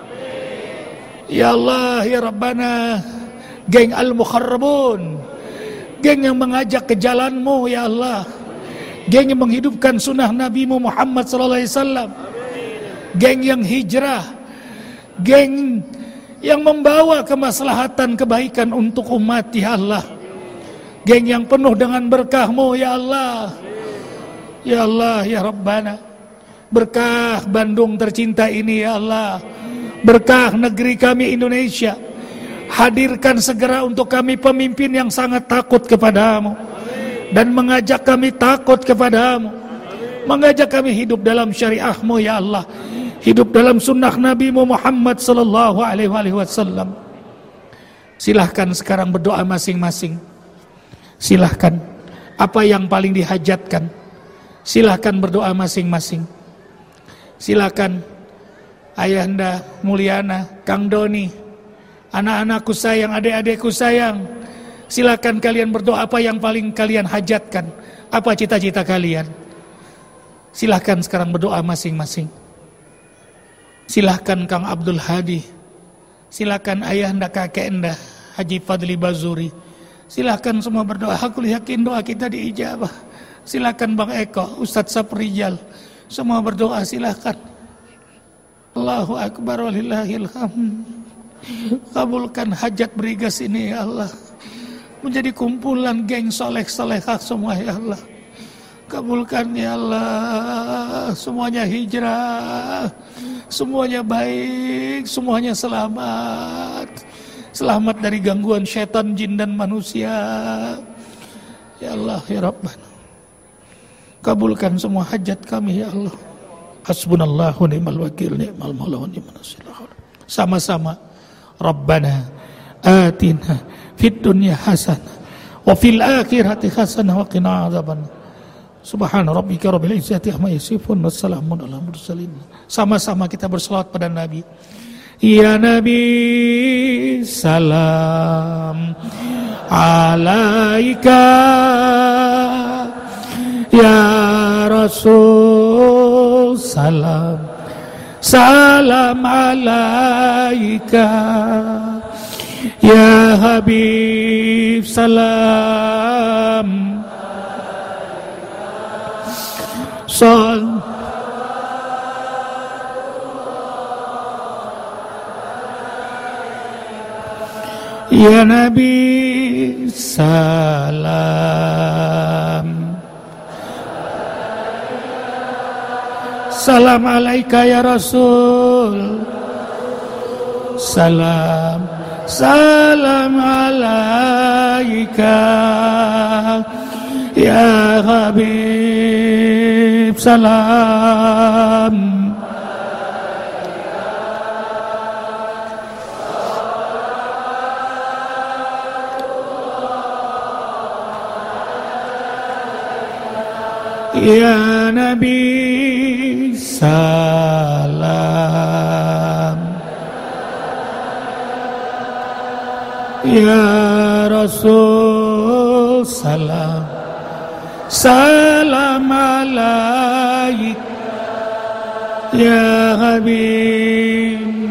Ya Allah ya Rabbana, geng al-mukharrabun, geng yang mengajak ke jalanmu ya Allah, geng yang menghidupkan sunnah Nabi Muhammad sallallahu alaihi wasallam, geng yang hijrah, geng yang membawa kemaslahatan kebaikan untuk umat ya Allah, geng yang penuh dengan berkah-Mu ya Allah. Ya Allah ya Rabbana, berkah Bandung tercinta ini ya Allah, berkah negeri kami Indonesia. Hadirkan segera untuk kami pemimpin yang sangat takut kepadamu dan mengajak kami takut kepadamu, mengajak kami hidup dalam syariah-Mu ya Allah, hidup dalam sunnah Nabi Muhammad sallallahu alaihi wasallam. Silahkan sekarang berdoa masing-masing. Silahkan apa yang paling dihajatkan, silahkan berdoa masing-masing. Silahkan Ayahanda Mulyana, Kang Doni, anak-anakku sayang, adik-adikku sayang, silahkan kalian berdoa apa yang paling kalian hajatkan, apa cita-cita kalian. Silahkan sekarang berdoa masing-masing. Silahkan Kang Abdul Hadi, silahkan Ayahanda kakek anda Haji Fadli Bazuri, silahkan semua berdoa. Aku yakin doa kita diijabah. Silahkan Bang Eko, Ustadz Saprijal, semua berdoa silahkan. Allahu Akbar walillahil hamd. Kabulkan hajat Briges ini ya Allah, menjadi kumpulan geng soleh-solehah semua ya Allah. Kabulkan ya Allah, semuanya hijrah, semuanya baik, semuanya selamat. Selamat dari gangguan syaitan, jin dan manusia. Ya Allah ya Rabbana, kabulkan semua hajat kami ya Allah. Hasbunallahu ni'mal wakil, ni'mal maula wa ni'man nasir. Sama-sama. Rabbana atina fid dunya hasanah wa fil akhirati hasanah wa qina adzabannar. Subhana rabbika rabbil izzati amma yasifun, wassalamun ala mursalin. Sama-sama kita berselawat pada Nabi. Ya Nabi salam alaika, ya Rasul salam salam alaika, ya Habib salam salam. Ya Nabi salam salam alaika, ya Rasul salam salam alaika, ya Habib salam. Ya Nabi salam, ya Rasul salam salam alaik, ya Habib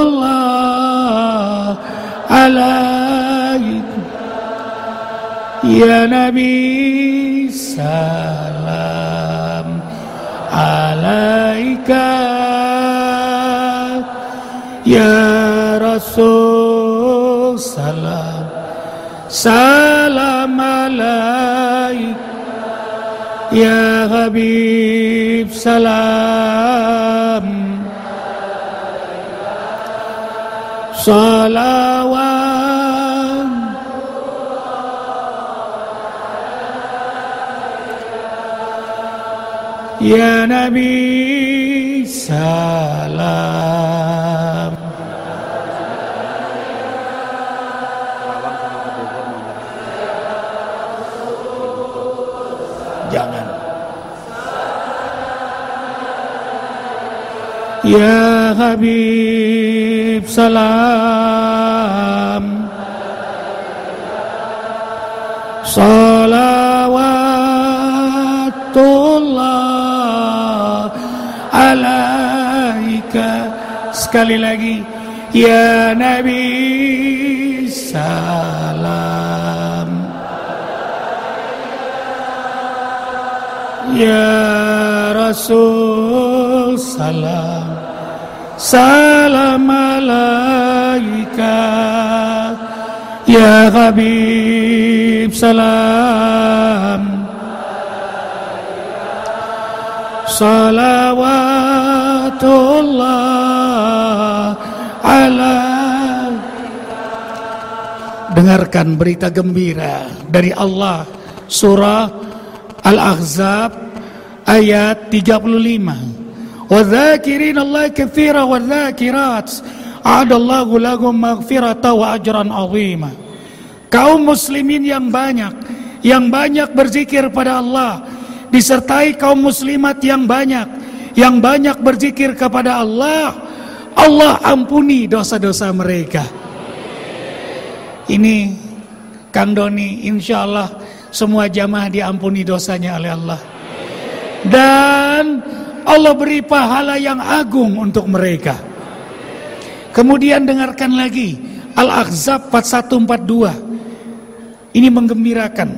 salawatullah alaik, Ya Nabi salam alaika, ya Rasul salam salam alaika, ya Habib salam salawat, ya Nabi salam. Jangan. Ya Habib salam salawatullah alaika. Sekali lagi, ya Nabi salam, ya Rasul salam salam alaika, ya Habib salam salawatullah ala. Dengarkan berita gembira dari Allah, surah Al-Ahzab ayat 35. Wadzakirin Allah katsira wadzakirat a'adallahu lahum maghfirata wa ajran 'azima. Kaum muslimin yang banyak berzikir pada Allah, disertai kaum muslimat yang banyak berzikir kepada Allah, Allah ampuni dosa-dosa mereka. Ini Kang Doni, insya Allah semua jamaah diampuni dosanya oleh Allah, dan Allah beri pahala yang agung untuk mereka. Kemudian dengarkan lagi Al-Ahzab 4142. Ini menggembirakan.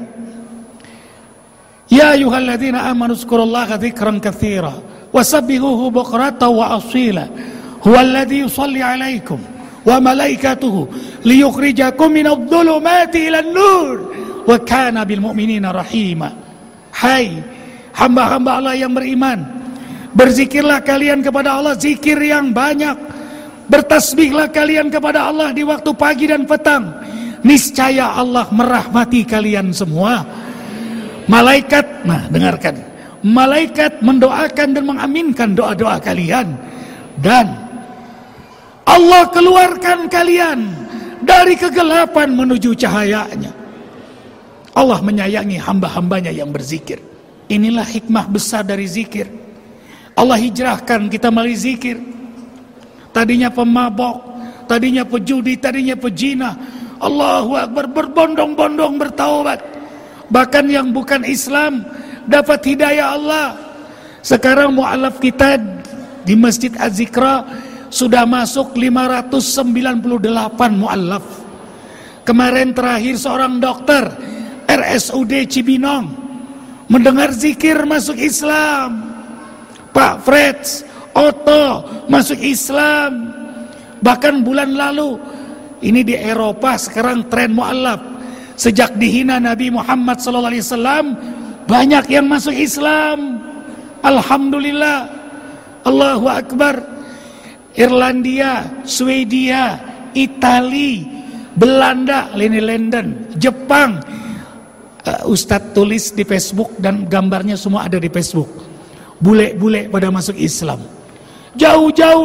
Ya ayyuhalladzina amanu dzkurullaha dzikran katsira wasabbihuhu bukratan wa asila. Huwallazi yusalli 'alaikum wa malaikatuhu liyukhrijakum minadh-dhulumati ilan nur wa kana bil mu'minina rahima. Hai hamba-hamba Allah yang beriman, berzikirlah kalian kepada Allah zikir yang banyak, bertasbihlah kalian kepada Allah di waktu pagi dan petang. Niscaya Allah merahmati kalian semua. Malaikat, nah dengarkan, malaikat mendoakan dan mengaminkan doa-doa kalian, dan Allah keluarkan kalian dari kegelapan menuju cahayanya. Allah menyayangi hamba-hambanya yang berzikir. Inilah hikmah besar dari zikir. Allah hijrahkan kita melalui zikir. Tadinya pemabok, tadinya pejudi, tadinya pejina, Allahu Akbar, berbondong-bondong bertaubat. Bahkan yang bukan Islam dapat hidayah Allah. Sekarang mu'alaf kita di Masjid Az-Zikra sudah masuk 598 mu'alaf. Kemarin terakhir seorang dokter RSUD Cibinong mendengar zikir masuk Islam. Pak Freds, Otto masuk Islam. Bahkan bulan lalu, ini di Eropa sekarang tren mu'alaf. Sejak dihina Nabi Muhammad SAW, banyak yang masuk Islam. Alhamdulillah, Allahu Akbar. Irlandia, Swedia, Itali, Belanda, London, Jepang. Ustadz tulis di Facebook dan gambarnya semua ada di Facebook. Bule-bule pada masuk Islam. Jauh-jauh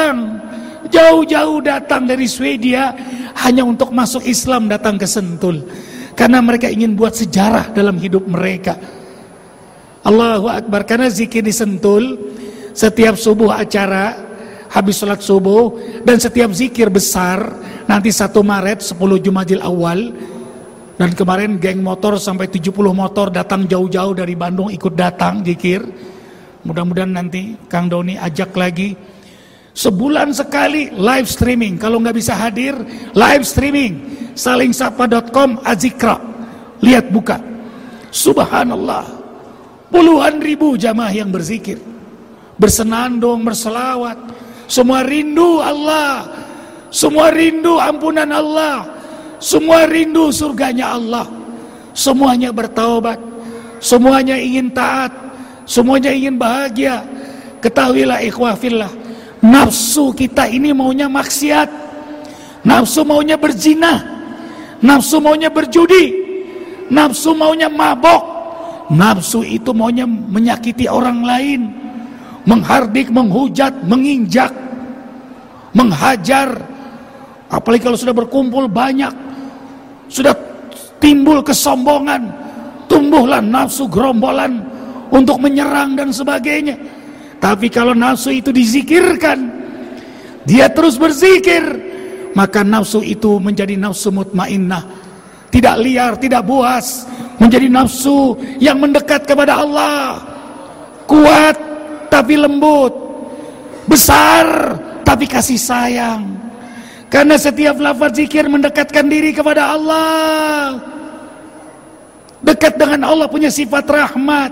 datang dari Swedia hanya untuk masuk Islam, datang ke Sentul. Karena mereka ingin buat sejarah dalam hidup mereka. Allahu Akbar. Karena zikir di Sentul, setiap subuh acara, habis sholat subuh, dan setiap zikir besar, nanti 1 Maret 10 Jumadil Awal. Dan kemarin geng motor sampai 70 motor datang jauh-jauh dari Bandung ikut datang zikir. Mudah-mudahan nanti Kang Doni ajak lagi. Sebulan sekali live streaming. Kalau nggak bisa hadir, live streaming. Salingsapa.com Azikra. Lihat buka. Subhanallah. Puluhan ribu jamaah yang berzikir, bersenandung, berselawat. Semua rindu Allah, semua rindu ampunan Allah, semua rindu surganya Allah. Semuanya bertaubat, semuanya ingin taat, semuanya ingin bahagia. Ketahuilah ikhwah fillah, nafsu kita ini maunya maksiat, nafsu maunya berzina, nafsu maunya berjudi, nafsu maunya mabok, nafsu itu maunya menyakiti orang lain, menghardik, menghujat, menginjak, menghajar. Apalagi kalau sudah berkumpul banyak, sudah timbul kesombongan, tumbuhlah nafsu gerombolan untuk menyerang dan sebagainya. Tapi kalau nafsu itu dizikirkan, dia terus berzikir, maka nafsu itu menjadi nafsu mutmainnah, tidak liar, tidak buas, menjadi nafsu yang mendekat kepada Allah. Kuat tapi lembut, besar tapi kasih sayang. Karena setiap lafaz zikir mendekatkan diri kepada Allah. Dekat dengan Allah, punya sifat rahmat.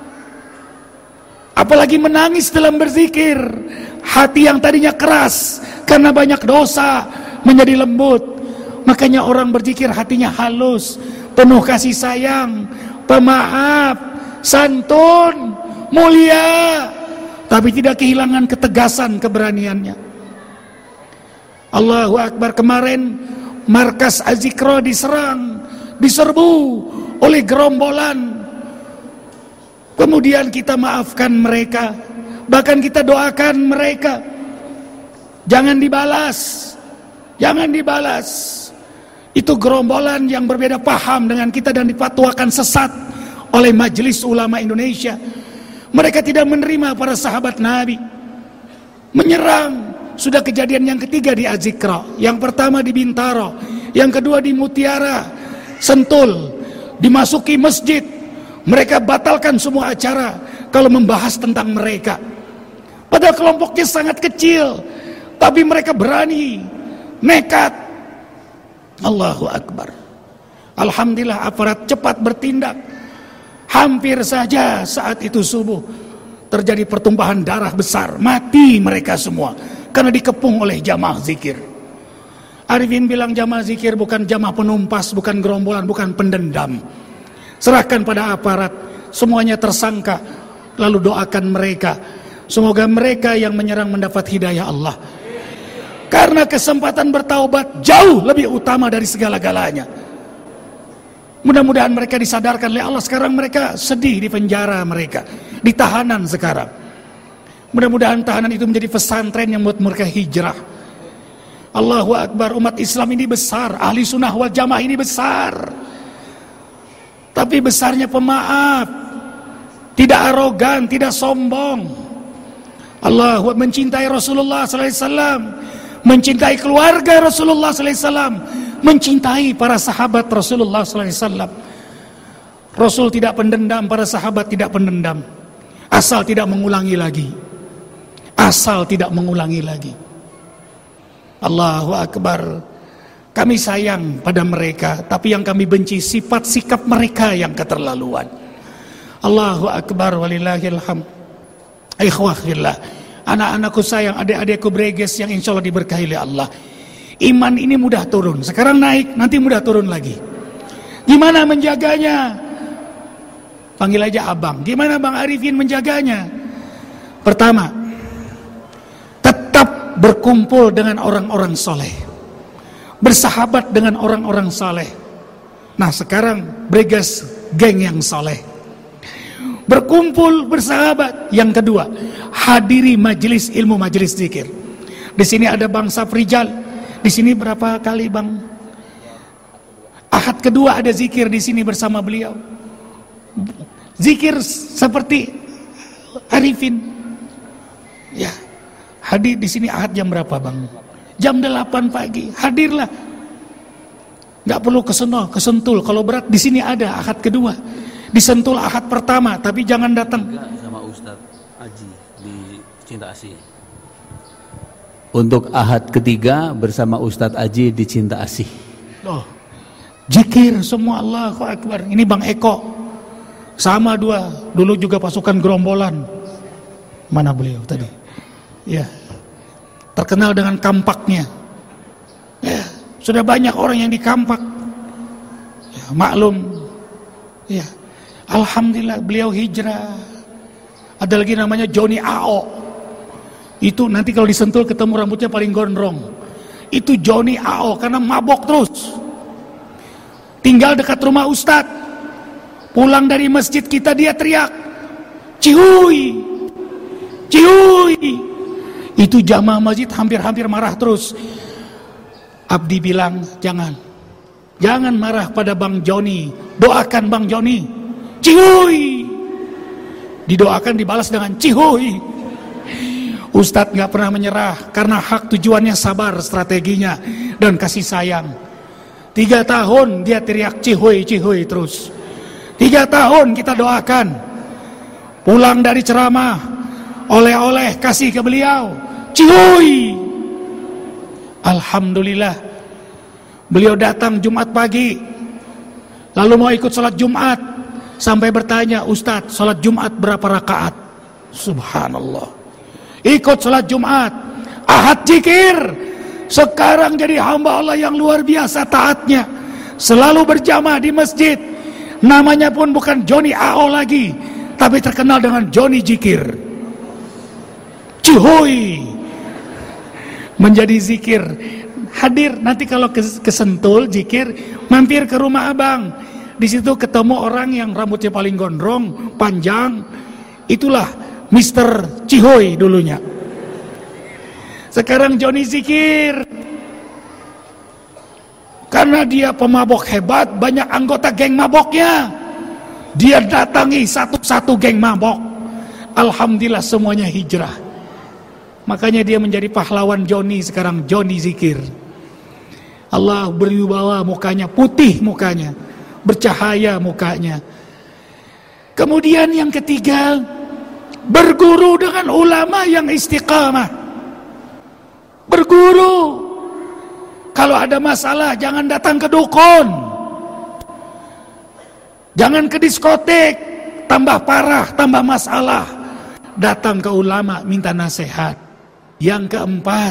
Apalagi menangis dalam berzikir. Hati yang tadinya keras karena banyak dosa menjadi lembut. Makanya orang berzikir hatinya halus, penuh kasih sayang, pemaaf, santun, mulia, tapi tidak kehilangan ketegasan keberaniannya. Allahu Akbar. Kemarin markas Az-Zikra diserang, diserbu oleh gerombolan. Kemudian kita maafkan mereka, bahkan kita doakan mereka. Jangan dibalas, jangan dibalas. Itu gerombolan yang berbeda paham dengan kita dan dipatwakan sesat oleh Majelis Ulama Indonesia. Mereka tidak menerima para sahabat Nabi, menyerang. Sudah kejadian yang ketiga di Az-Zikra. Yang pertama di Bintaro, yang kedua di Mutiara, Sentul. Dimasuki masjid, mereka batalkan semua acara kalau membahas tentang mereka. Padahal kelompoknya sangat kecil, tapi mereka berani, nekat. Allahu Akbar. Alhamdulillah aparat cepat bertindak. Hampir saja saat itu subuh terjadi pertumpahan darah besar, mati mereka semua karena dikepung oleh jamaah zikir. Arifin bilang jamaah zikir bukan jamaah penumpas, bukan gerombolan, bukan pendendam. Serahkan pada aparat, semuanya tersangka, lalu doakan mereka. Semoga mereka yang menyerang mendapat hidayah Allah. Karena kesempatan bertaubat jauh lebih utama dari segala-galanya. Mudah-mudahan mereka disadarkan oleh Allah. Sekarang mereka sedih di penjara mereka, di tahanan sekarang. Mudah-mudahan tahanan itu menjadi pesantren yang membuat mereka hijrah. Allahu Akbar. Umat Islam ini besar, ahli sunnah wal jamaah ini besar. Tapi besarnya pemaaf, tidak arogan, tidak sombong. Allahu Akbar. Mencintai Rasulullah SAW, mencintai keluarga Rasulullah SAW, mencintai para sahabat Rasulullah SAW. Rasul tidak pendendam, para sahabat tidak pendendam. Asal tidak mengulangi lagi. Asal tidak mengulangi lagi. Allahu Akbar. Kami sayang pada mereka, tapi yang kami benci sifat sikap mereka yang keterlaluan. Allahu Akbar walillahil hamd. Ikhwah fillah, anak-anakku sayang, adik-adikku breges yang insya Allah diberkahi oleh Allah. Iman ini mudah turun, sekarang naik, nanti mudah turun lagi. Gimana menjaganya? Panggil aja abang. Gimana Bang Arifin menjaganya? Pertama, tetap berkumpul dengan orang-orang soleh, bersahabat dengan orang-orang soleh. Nah sekarang breges geng yang soleh, berkumpul bersahabat. Yang kedua, hadiri majelis ilmu, majelis zikir. Di sini ada Bang Safrijal. Di sini berapa kali Bang? Ahad kedua ada zikir di sini bersama beliau. Zikir seperti Arifin. Ya, hadir di sini ahad jam berapa Bang? Jam 8 pagi. Hadirlah. Nggak perlu ke sono, ke Sentul. Kalau berat di sini ada ahad kedua. Di Sentul ahad pertama, tapi jangan datang. Sama Ustadz Aji di Cinta Asih. Untuk ahad ketiga bersama Ustadz Aji di Cinta Asih. Loh, Zikir semua Allahu Akbar. Ini Bang Eko. Sama dua, dulu juga pasukan gerombolan. Mana beliau tadi? Ya. Terkenal dengan kampaknya. Ya, sudah banyak orang yang dikampak. Ya, maklum. Ya. Alhamdulillah beliau hijrah. Ada lagi namanya Johnny Ao. Itu nanti kalau disentul ketemu rambutnya paling gondrong. Itu Johnny Ao karena mabok terus. Tinggal dekat rumah Ustadz. Pulang dari masjid kita dia teriak, "Cihuy, cihuy." Itu jamaah masjid hampir-hampir marah terus. Abdi bilang, jangan marah pada Bang Joni, doakan Bang Joni. Cihuy. Didoakan dibalas dengan cihuy. Ustadz gak pernah menyerah karena hak tujuannya sabar strateginya dan kasih sayang. 3 tahun dia teriak cihuy cihuy terus. 3 tahun kita doakan. Pulang dari ceramah, oleh-oleh kasih ke beliau, cihuy. Alhamdulillah. Beliau datang Jumat pagi, lalu mau ikut sholat Jumat, sampai bertanya, "Ustadz, sholat Jumat berapa rakaat?" Subhanallah. Ikut sholat Jumat, Ahad zikir. Sekarang jadi hamba Allah yang luar biasa taatnya. Selalu berjamaah di masjid. Namanya pun bukan Johnny Ao lagi, tapi terkenal dengan Johnny Zikir. Cihoy. Menjadi zikir. Hadir nanti kalau ke Sentul zikir, mampir ke rumah abang. Di situ ketemu orang yang rambutnya paling gondrong, panjang. Itulah Mr. Cihoy dulunya. Sekarang Johnny Zikir. Karena dia pemabok hebat, banyak anggota geng maboknya. Dia datangi satu-satu geng mabok. Alhamdulillah semuanya hijrah. Makanya dia menjadi pahlawan Johnny sekarang, Johnny Zikir. Allah berwibawa mukanya, putih mukanya, bercahaya mukanya. Kemudian yang ketiga, berguru dengan ulama yang istiqamah. Berguru. Kalau ada masalah jangan datang ke dukun. Jangan ke diskotek, tambah parah, tambah masalah. Datang ke ulama minta nasihat. Yang keempat,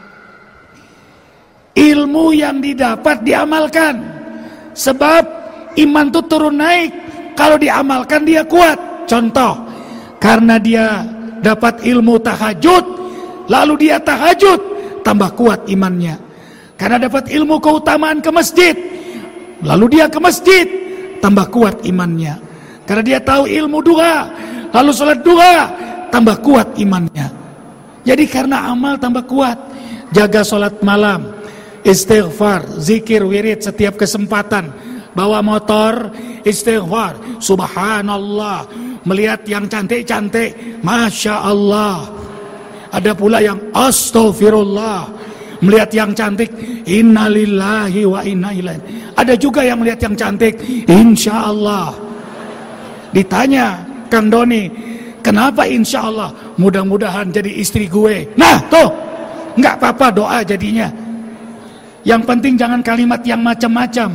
ilmu yang didapat diamalkan. Sebab iman itu turun naik, kalau diamalkan dia kuat. Contoh, karena dia dapat ilmu tahajud, lalu dia tahajud, tambah kuat imannya. Karena dapat ilmu keutamaan ke masjid, lalu dia ke masjid, tambah kuat imannya. Karena dia tahu ilmu duha, lalu sholat duha, tambah kuat imannya. Jadi karena amal tambah kuat. Jaga sholat malam, istighfar, zikir, wirid setiap kesempatan. Bawa motor, istighfar, subhanallah. Melihat yang cantik-cantik, masya Allah. Ada pula yang astaghfirullah. Melihat yang cantik, innalillahi wa inna ilaihi. Ada juga yang melihat yang cantik, insya Allah. Ditanya Kang Doni, kenapa insya Allah? Mudah-mudahan jadi istri gue. Nah tuh, nggak apa-apa doa jadinya. Yang penting jangan kalimat yang macam-macam.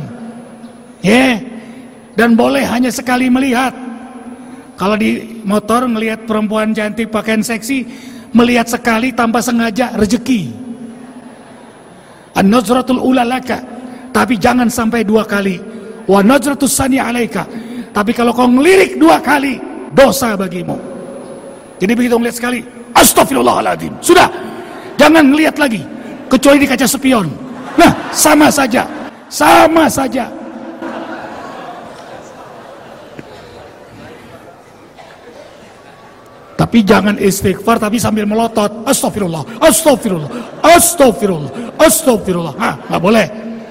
Dan boleh hanya sekali melihat. Kalau di motor ngelihat perempuan cantik pakaian seksi, melihat sekali tanpa sengaja rezeki. An-nazratul ula laka, tapi jangan sampai 2 kali. Wa nazratus sani alaika, tapi kalau kau ngelirik 2 kali, dosa bagimu. Jadi begitu melihat sekali, astagfirullahaladzim, sudah, jangan ngelihat lagi, kecuali di kaca spion. Nah, sama saja. Tapi jangan istighfar, tapi sambil melotot, astagfirullah, astagfirullah, astagfirullah, astagfirullah. Nah, nggak boleh.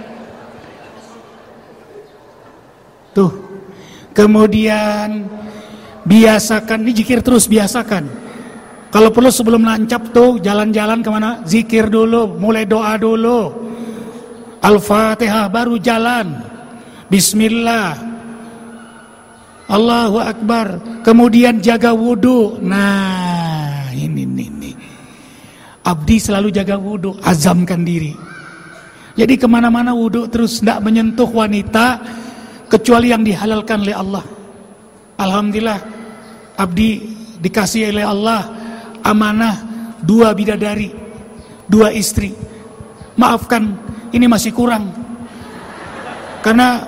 Tuh. Kemudian biasakan, ini zikir terus biasakan. Kalau perlu sebelum nancap tuh jalan-jalan kemana, zikir dulu, mulai doa dulu. Al-Fatihah baru jalan. Bismillah. Allahu Akbar. Kemudian jaga wudu. Nah, ini. Abdi selalu jaga wudu, azamkan diri. Jadi kemana-mana wudhu terus, tidak menyentuh wanita kecuali yang dihalalkan oleh Allah. Alhamdulillah, abdi dikasih oleh Allah amanah 2 bidadari, 2 istri. Maafkan, ini masih kurang karena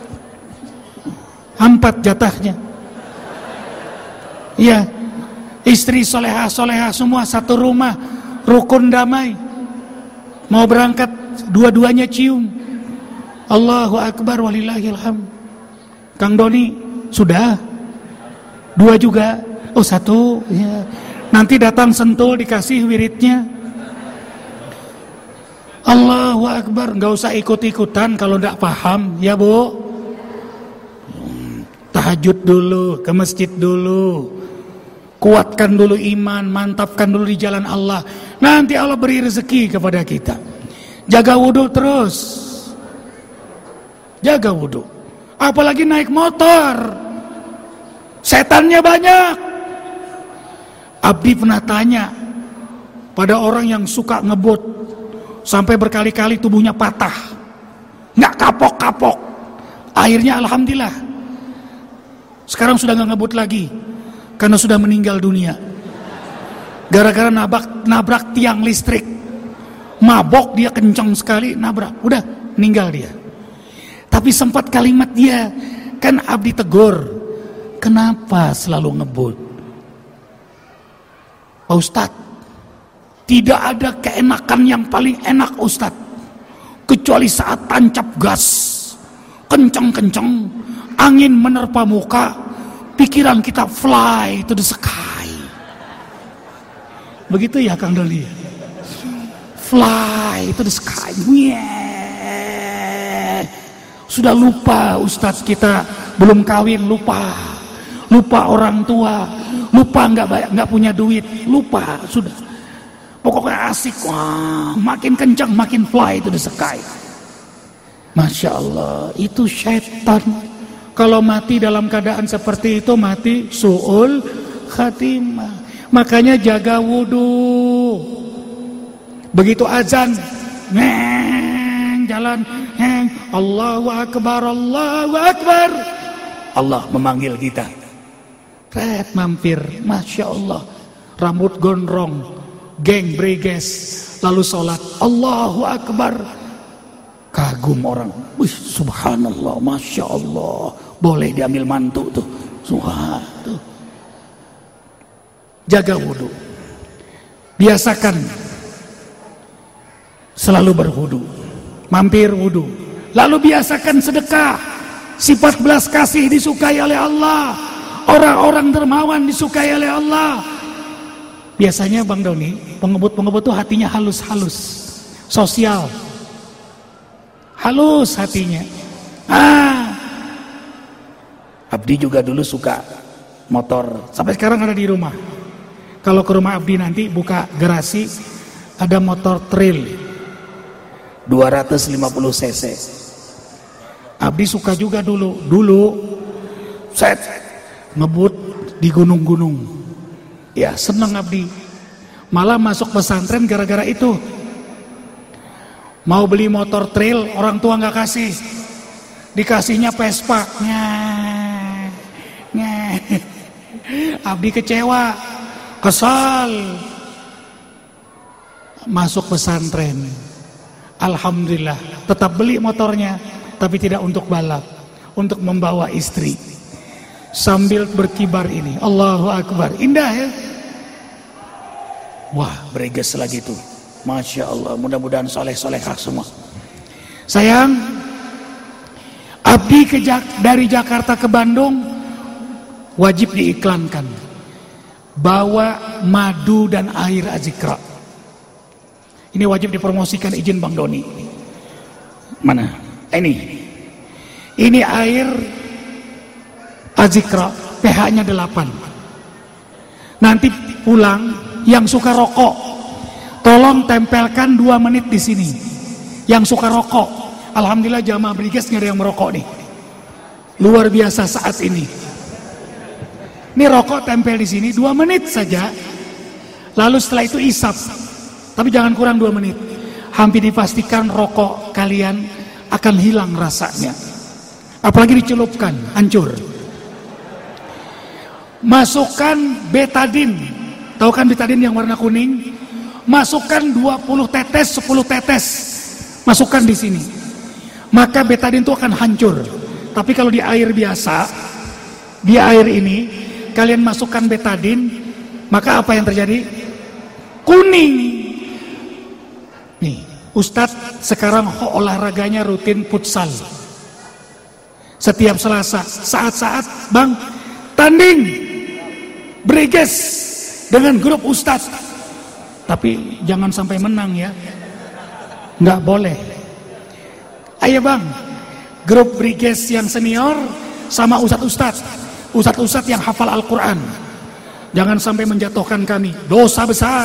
4 jatahnya. Iya, istri soleha semua, satu rumah, rukun damai. Mau berangkat, dua-duanya cium. Allahu Akbar walillahilham. Kang Doni sudah 2 juga. Oh 1 ya. Nanti datang Sentul dikasih wiridnya. Allahu Akbar. Gak usah ikut-ikutan kalau gak paham ya Bu. Tahajud dulu, ke masjid dulu, kuatkan dulu iman, mantapkan dulu di jalan Allah. Nanti Allah beri rezeki kepada kita. Jaga wudhu terus, jaga wudhu. Apalagi naik motor, setannya banyak. Abdi pernah tanya pada orang yang suka ngebut sampai berkali-kali tubuhnya patah, nggak kapok-kapok. Akhirnya alhamdulillah sekarang sudah nggak ngebut lagi karena sudah meninggal dunia. Gara-gara nabrak tiang listrik, mabok dia kencang sekali nabrak, udah meninggal dia. Tapi sempat kalimat dia, kan abdi tegur, kenapa selalu ngebut? Pak Ustadz, tidak ada keenakan yang paling enak Ustadz, kecuali saat tancap gas, kenceng-kenceng, angin menerpa muka, pikiran kita fly to the sky. Begitu ya Kang Doli? Fly to the sky. Yeah. Sudah lupa Ustadz kita belum kawin, lupa orang tua, lupa nggak punya duit, lupa sudah. Pokoknya asik, wah, makin kencang, makin fly to the sky. Masya Allah, itu syaitan. Kalau mati dalam keadaan seperti itu, mati su'ul khatimah. Makanya jaga wudhu. Begitu azan, jalan, Allahu Akbar, Allahu Akbar. Allah memanggil kita. Red mampir, Masya Allah. Rambut gondrong, geng breges, lalu sholat, Allahu Akbar. Kagum orang, wih subhanallah, Masya Allah. Boleh diambil mantu tuh, subhanallah. Jaga wudhu, biasakan selalu berwudhu, mampir wudhu. Lalu biasakan sedekah, sifat belas kasih disukai oleh Allah, orang-orang dermawan disukai oleh Allah. Biasanya Bang Doni, pengebut-pengebut tuh hatinya halus-halus, sosial, halus hatinya. Abdi juga dulu suka motor, sampai sekarang ada di rumah. Kalau ke rumah Abdi nanti buka garasi, ada motor trail 250 cc. Abdi suka juga dulu set ngebut di gunung-gunung. Ya senang Abdi. Malah masuk pesantren gara-gara itu. Mau beli motor trail, orang tua nggak kasih, dikasihnya Vespa. Abdi kecewa, kesal. Masuk pesantren, alhamdulillah tetap beli motornya, tapi tidak untuk balap, untuk membawa istri sambil berkibar ini. Allahu Akbar, indah ya. Wah, breges lagi tuh, Masya Allah. Mudah-mudahan soleh-solehah semua. Sayang, Abdi dari Jakarta ke Bandung wajib diiklankan, bawa madu dan air azikra. Ini wajib dipromosikan, izin Bang Doni. Mana? Ini air azikra, pH-nya 8. Nanti pulang, yang suka rokok, tolong tempelkan 2 menit di sini. Yang suka rokok, alhamdulillah jamaah Briges nggak ada yang merokok nih. Luar biasa saat ini. Ini rokok tempel di sini 2 menit saja. Lalu setelah itu isap. Tapi jangan kurang 2 menit. Hampir dipastikan rokok kalian akan hilang rasanya. Apalagi dicelupkan, hancur. Masukkan betadin. Tahu kan betadin yang warna kuning? Masukkan 20 tetes, 10 tetes. Masukkan di sini. Maka betadin itu akan hancur. Tapi kalau di air biasa, di air ini kalian masukkan betadin, maka apa yang terjadi? Kuning. Nih, Ustadz sekarang olahraganya rutin futsal. Setiap Selasa, saat-saat Bang tanding Briges dengan grup Ustadz. Tapi jangan sampai menang ya. Nggak boleh. Ayo Bang, grup Briges yang senior sama Ustadz yang hafal Al-Quran. Jangan sampai menjatuhkan kami, dosa besar.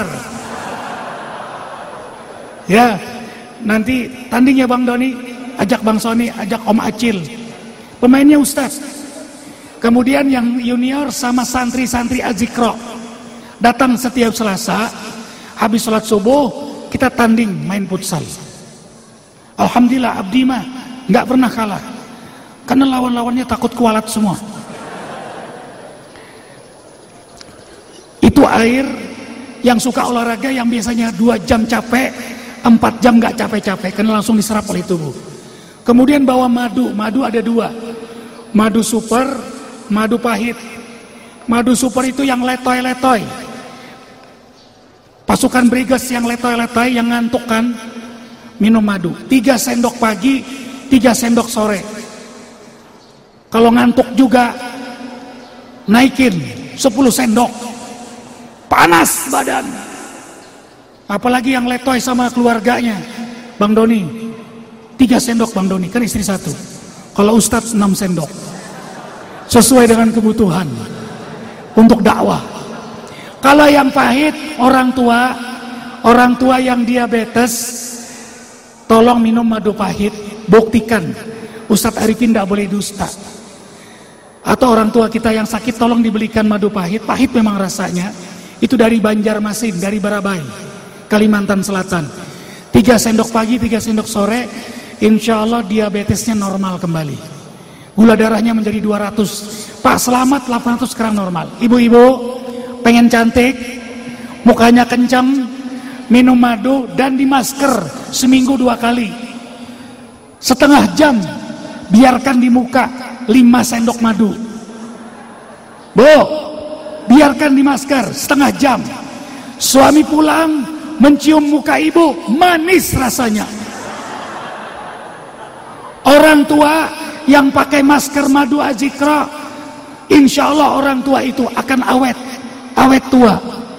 Ya, nanti tandingnya Bang Doni, ajak Bang Sony, ajak Om Acil. Pemainnya Ustadz. Kemudian yang junior sama santri-santri Az-Zikra datang setiap Selasa, habis sholat subuh kita tanding main futsal. Alhamdulillah abdi mah nggak pernah kalah, karena lawan-lawannya takut kualat semua. Itu air yang suka olahraga yang biasanya 2 jam capek, 4 jam nggak capek-capek, karena langsung diserap oleh tubuh. Kemudian bawa madu ada 2. Madu super, madu pahit. Madu super itu yang letoy-letoy. Pasukan Briges yang letoy-letoy, yang ngantuk kan, minum madu. 3 sendok pagi, 3 sendok sore. Kalau ngantuk juga, naikin 10 sendok. Panas badan. Apalagi yang letoy sama keluarganya. Bang Doni, 3 sendok Bang Doni, kan istri 1. Kalau Ustadz 6 sendok. Sesuai dengan kebutuhan untuk dakwah. Kalau yang pahit, orang tua yang diabetes, tolong minum madu pahit. Buktikan Ustadz Arifin tidak boleh dusta. Atau orang tua kita yang sakit, tolong dibelikan madu pahit. Pahit memang rasanya. Itu dari Banjarmasin, dari Barabai, Kalimantan Selatan. 3 sendok pagi, 3 sendok sore, insya Allah diabetesnya normal kembali. Gula darahnya menjadi 200. Pak Selamat 800, sekarang normal. Ibu-ibu pengen cantik, mukanya kencang, minum madu dan di masker seminggu 2 kali. Setengah jam biarkan di muka 5 sendok madu. Bu, biarkan di masker setengah jam. Suami pulang mencium muka ibu, manis rasanya. Orang tua yang pakai masker madu Az-Zikra, insya Allah orang tua itu akan awet tua.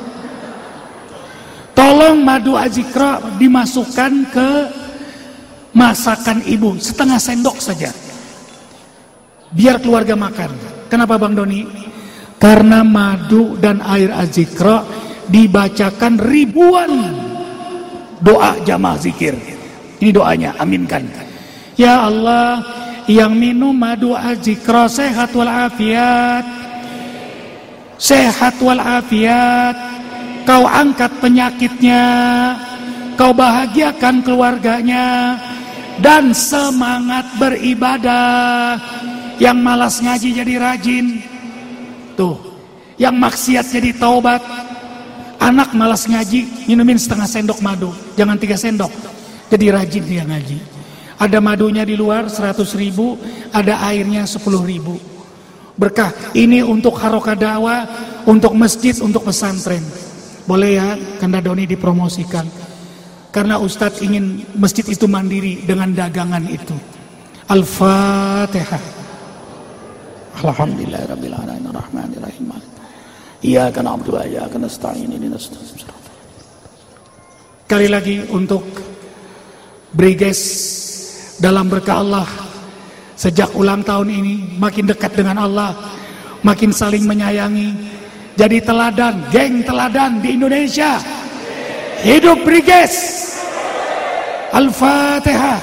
Tolong madu Az-Zikra dimasukkan ke masakan ibu, setengah sendok saja, biar keluarga makan. Kenapa Bang Doni? Karena madu dan air Az-Zikra dibacakan ribuan doa jamaah zikir. Ini doanya, aminkan. Ya Allah, yang minum madu Az-Zikra sehat walafiat, sehat walafiat. Kau angkat penyakitnya, kau bahagiakan keluarganya, dan semangat beribadah. Yang malas ngaji jadi rajin. Tuh, yang maksiat jadi taubat. Anak malas ngaji, minumin setengah sendok madu, jangan 3 sendok, jadi rajin dia ngaji. Ada madunya di luar 100.000, ada airnya 10.000. Berkah. Ini untuk harokah dakwah, untuk masjid, untuk pesantren. Boleh ya, Kanda Doni dipromosikan. Karena Ustadz ingin masjid itu mandiri dengan dagangan itu. Al-Fatihah. Alhamdulillahirabbil alamin arrahmanir rahim. Iyyaka na'budu wa iyyaka nasta'in ihdinas siratal mustaqim. Kali lagi untuk Briges, dalam berkah Allah, sejak ulang tahun ini makin dekat dengan Allah, makin saling menyayangi, jadi teladan, geng teladan di Indonesia. Hidup Briges. Al-Fatihah.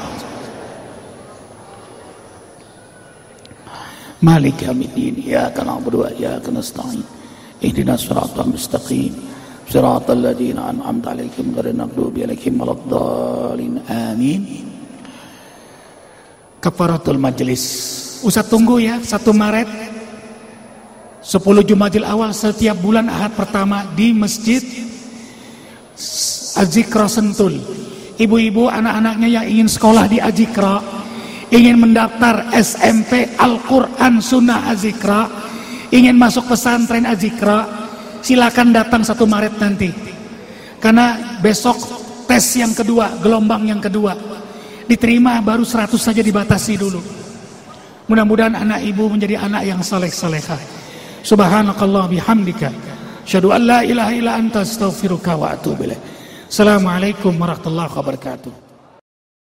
Malik yaumiddin, iyyaka na'budu wa iyyaka nasta'in ihdinas siratal mustaqim siratal ladzina an'amta 'alaihim ghairil maghdubi 'alaihim waladdallin. Amin. kafaratul majlis. Ustaz tunggu ya, 1 Maret 10 Jumadil Awal setiap bulan Ahad pertama di Masjid Az-Zikra Sentul. Ibu-ibu anak-anaknya yang ingin sekolah di Az-Zikra, ingin mendaftar SMP Al-Quran Sunnah Az-Zikra, ingin masuk pesantren Az-Zikra, silakan datang 1 Maret nanti. Karena besok tes yang kedua, gelombang yang kedua. Diterima baru 100 saja, dibatasi dulu. Mudah-mudahan anak ibu menjadi anak yang saleh-salehah. Subhanakallah bihamdika, asyhadu an la ilaha illa anta astaghfiruka wa atubu ilaik. Assalamualaikum warahmatullahi wabarakatuh.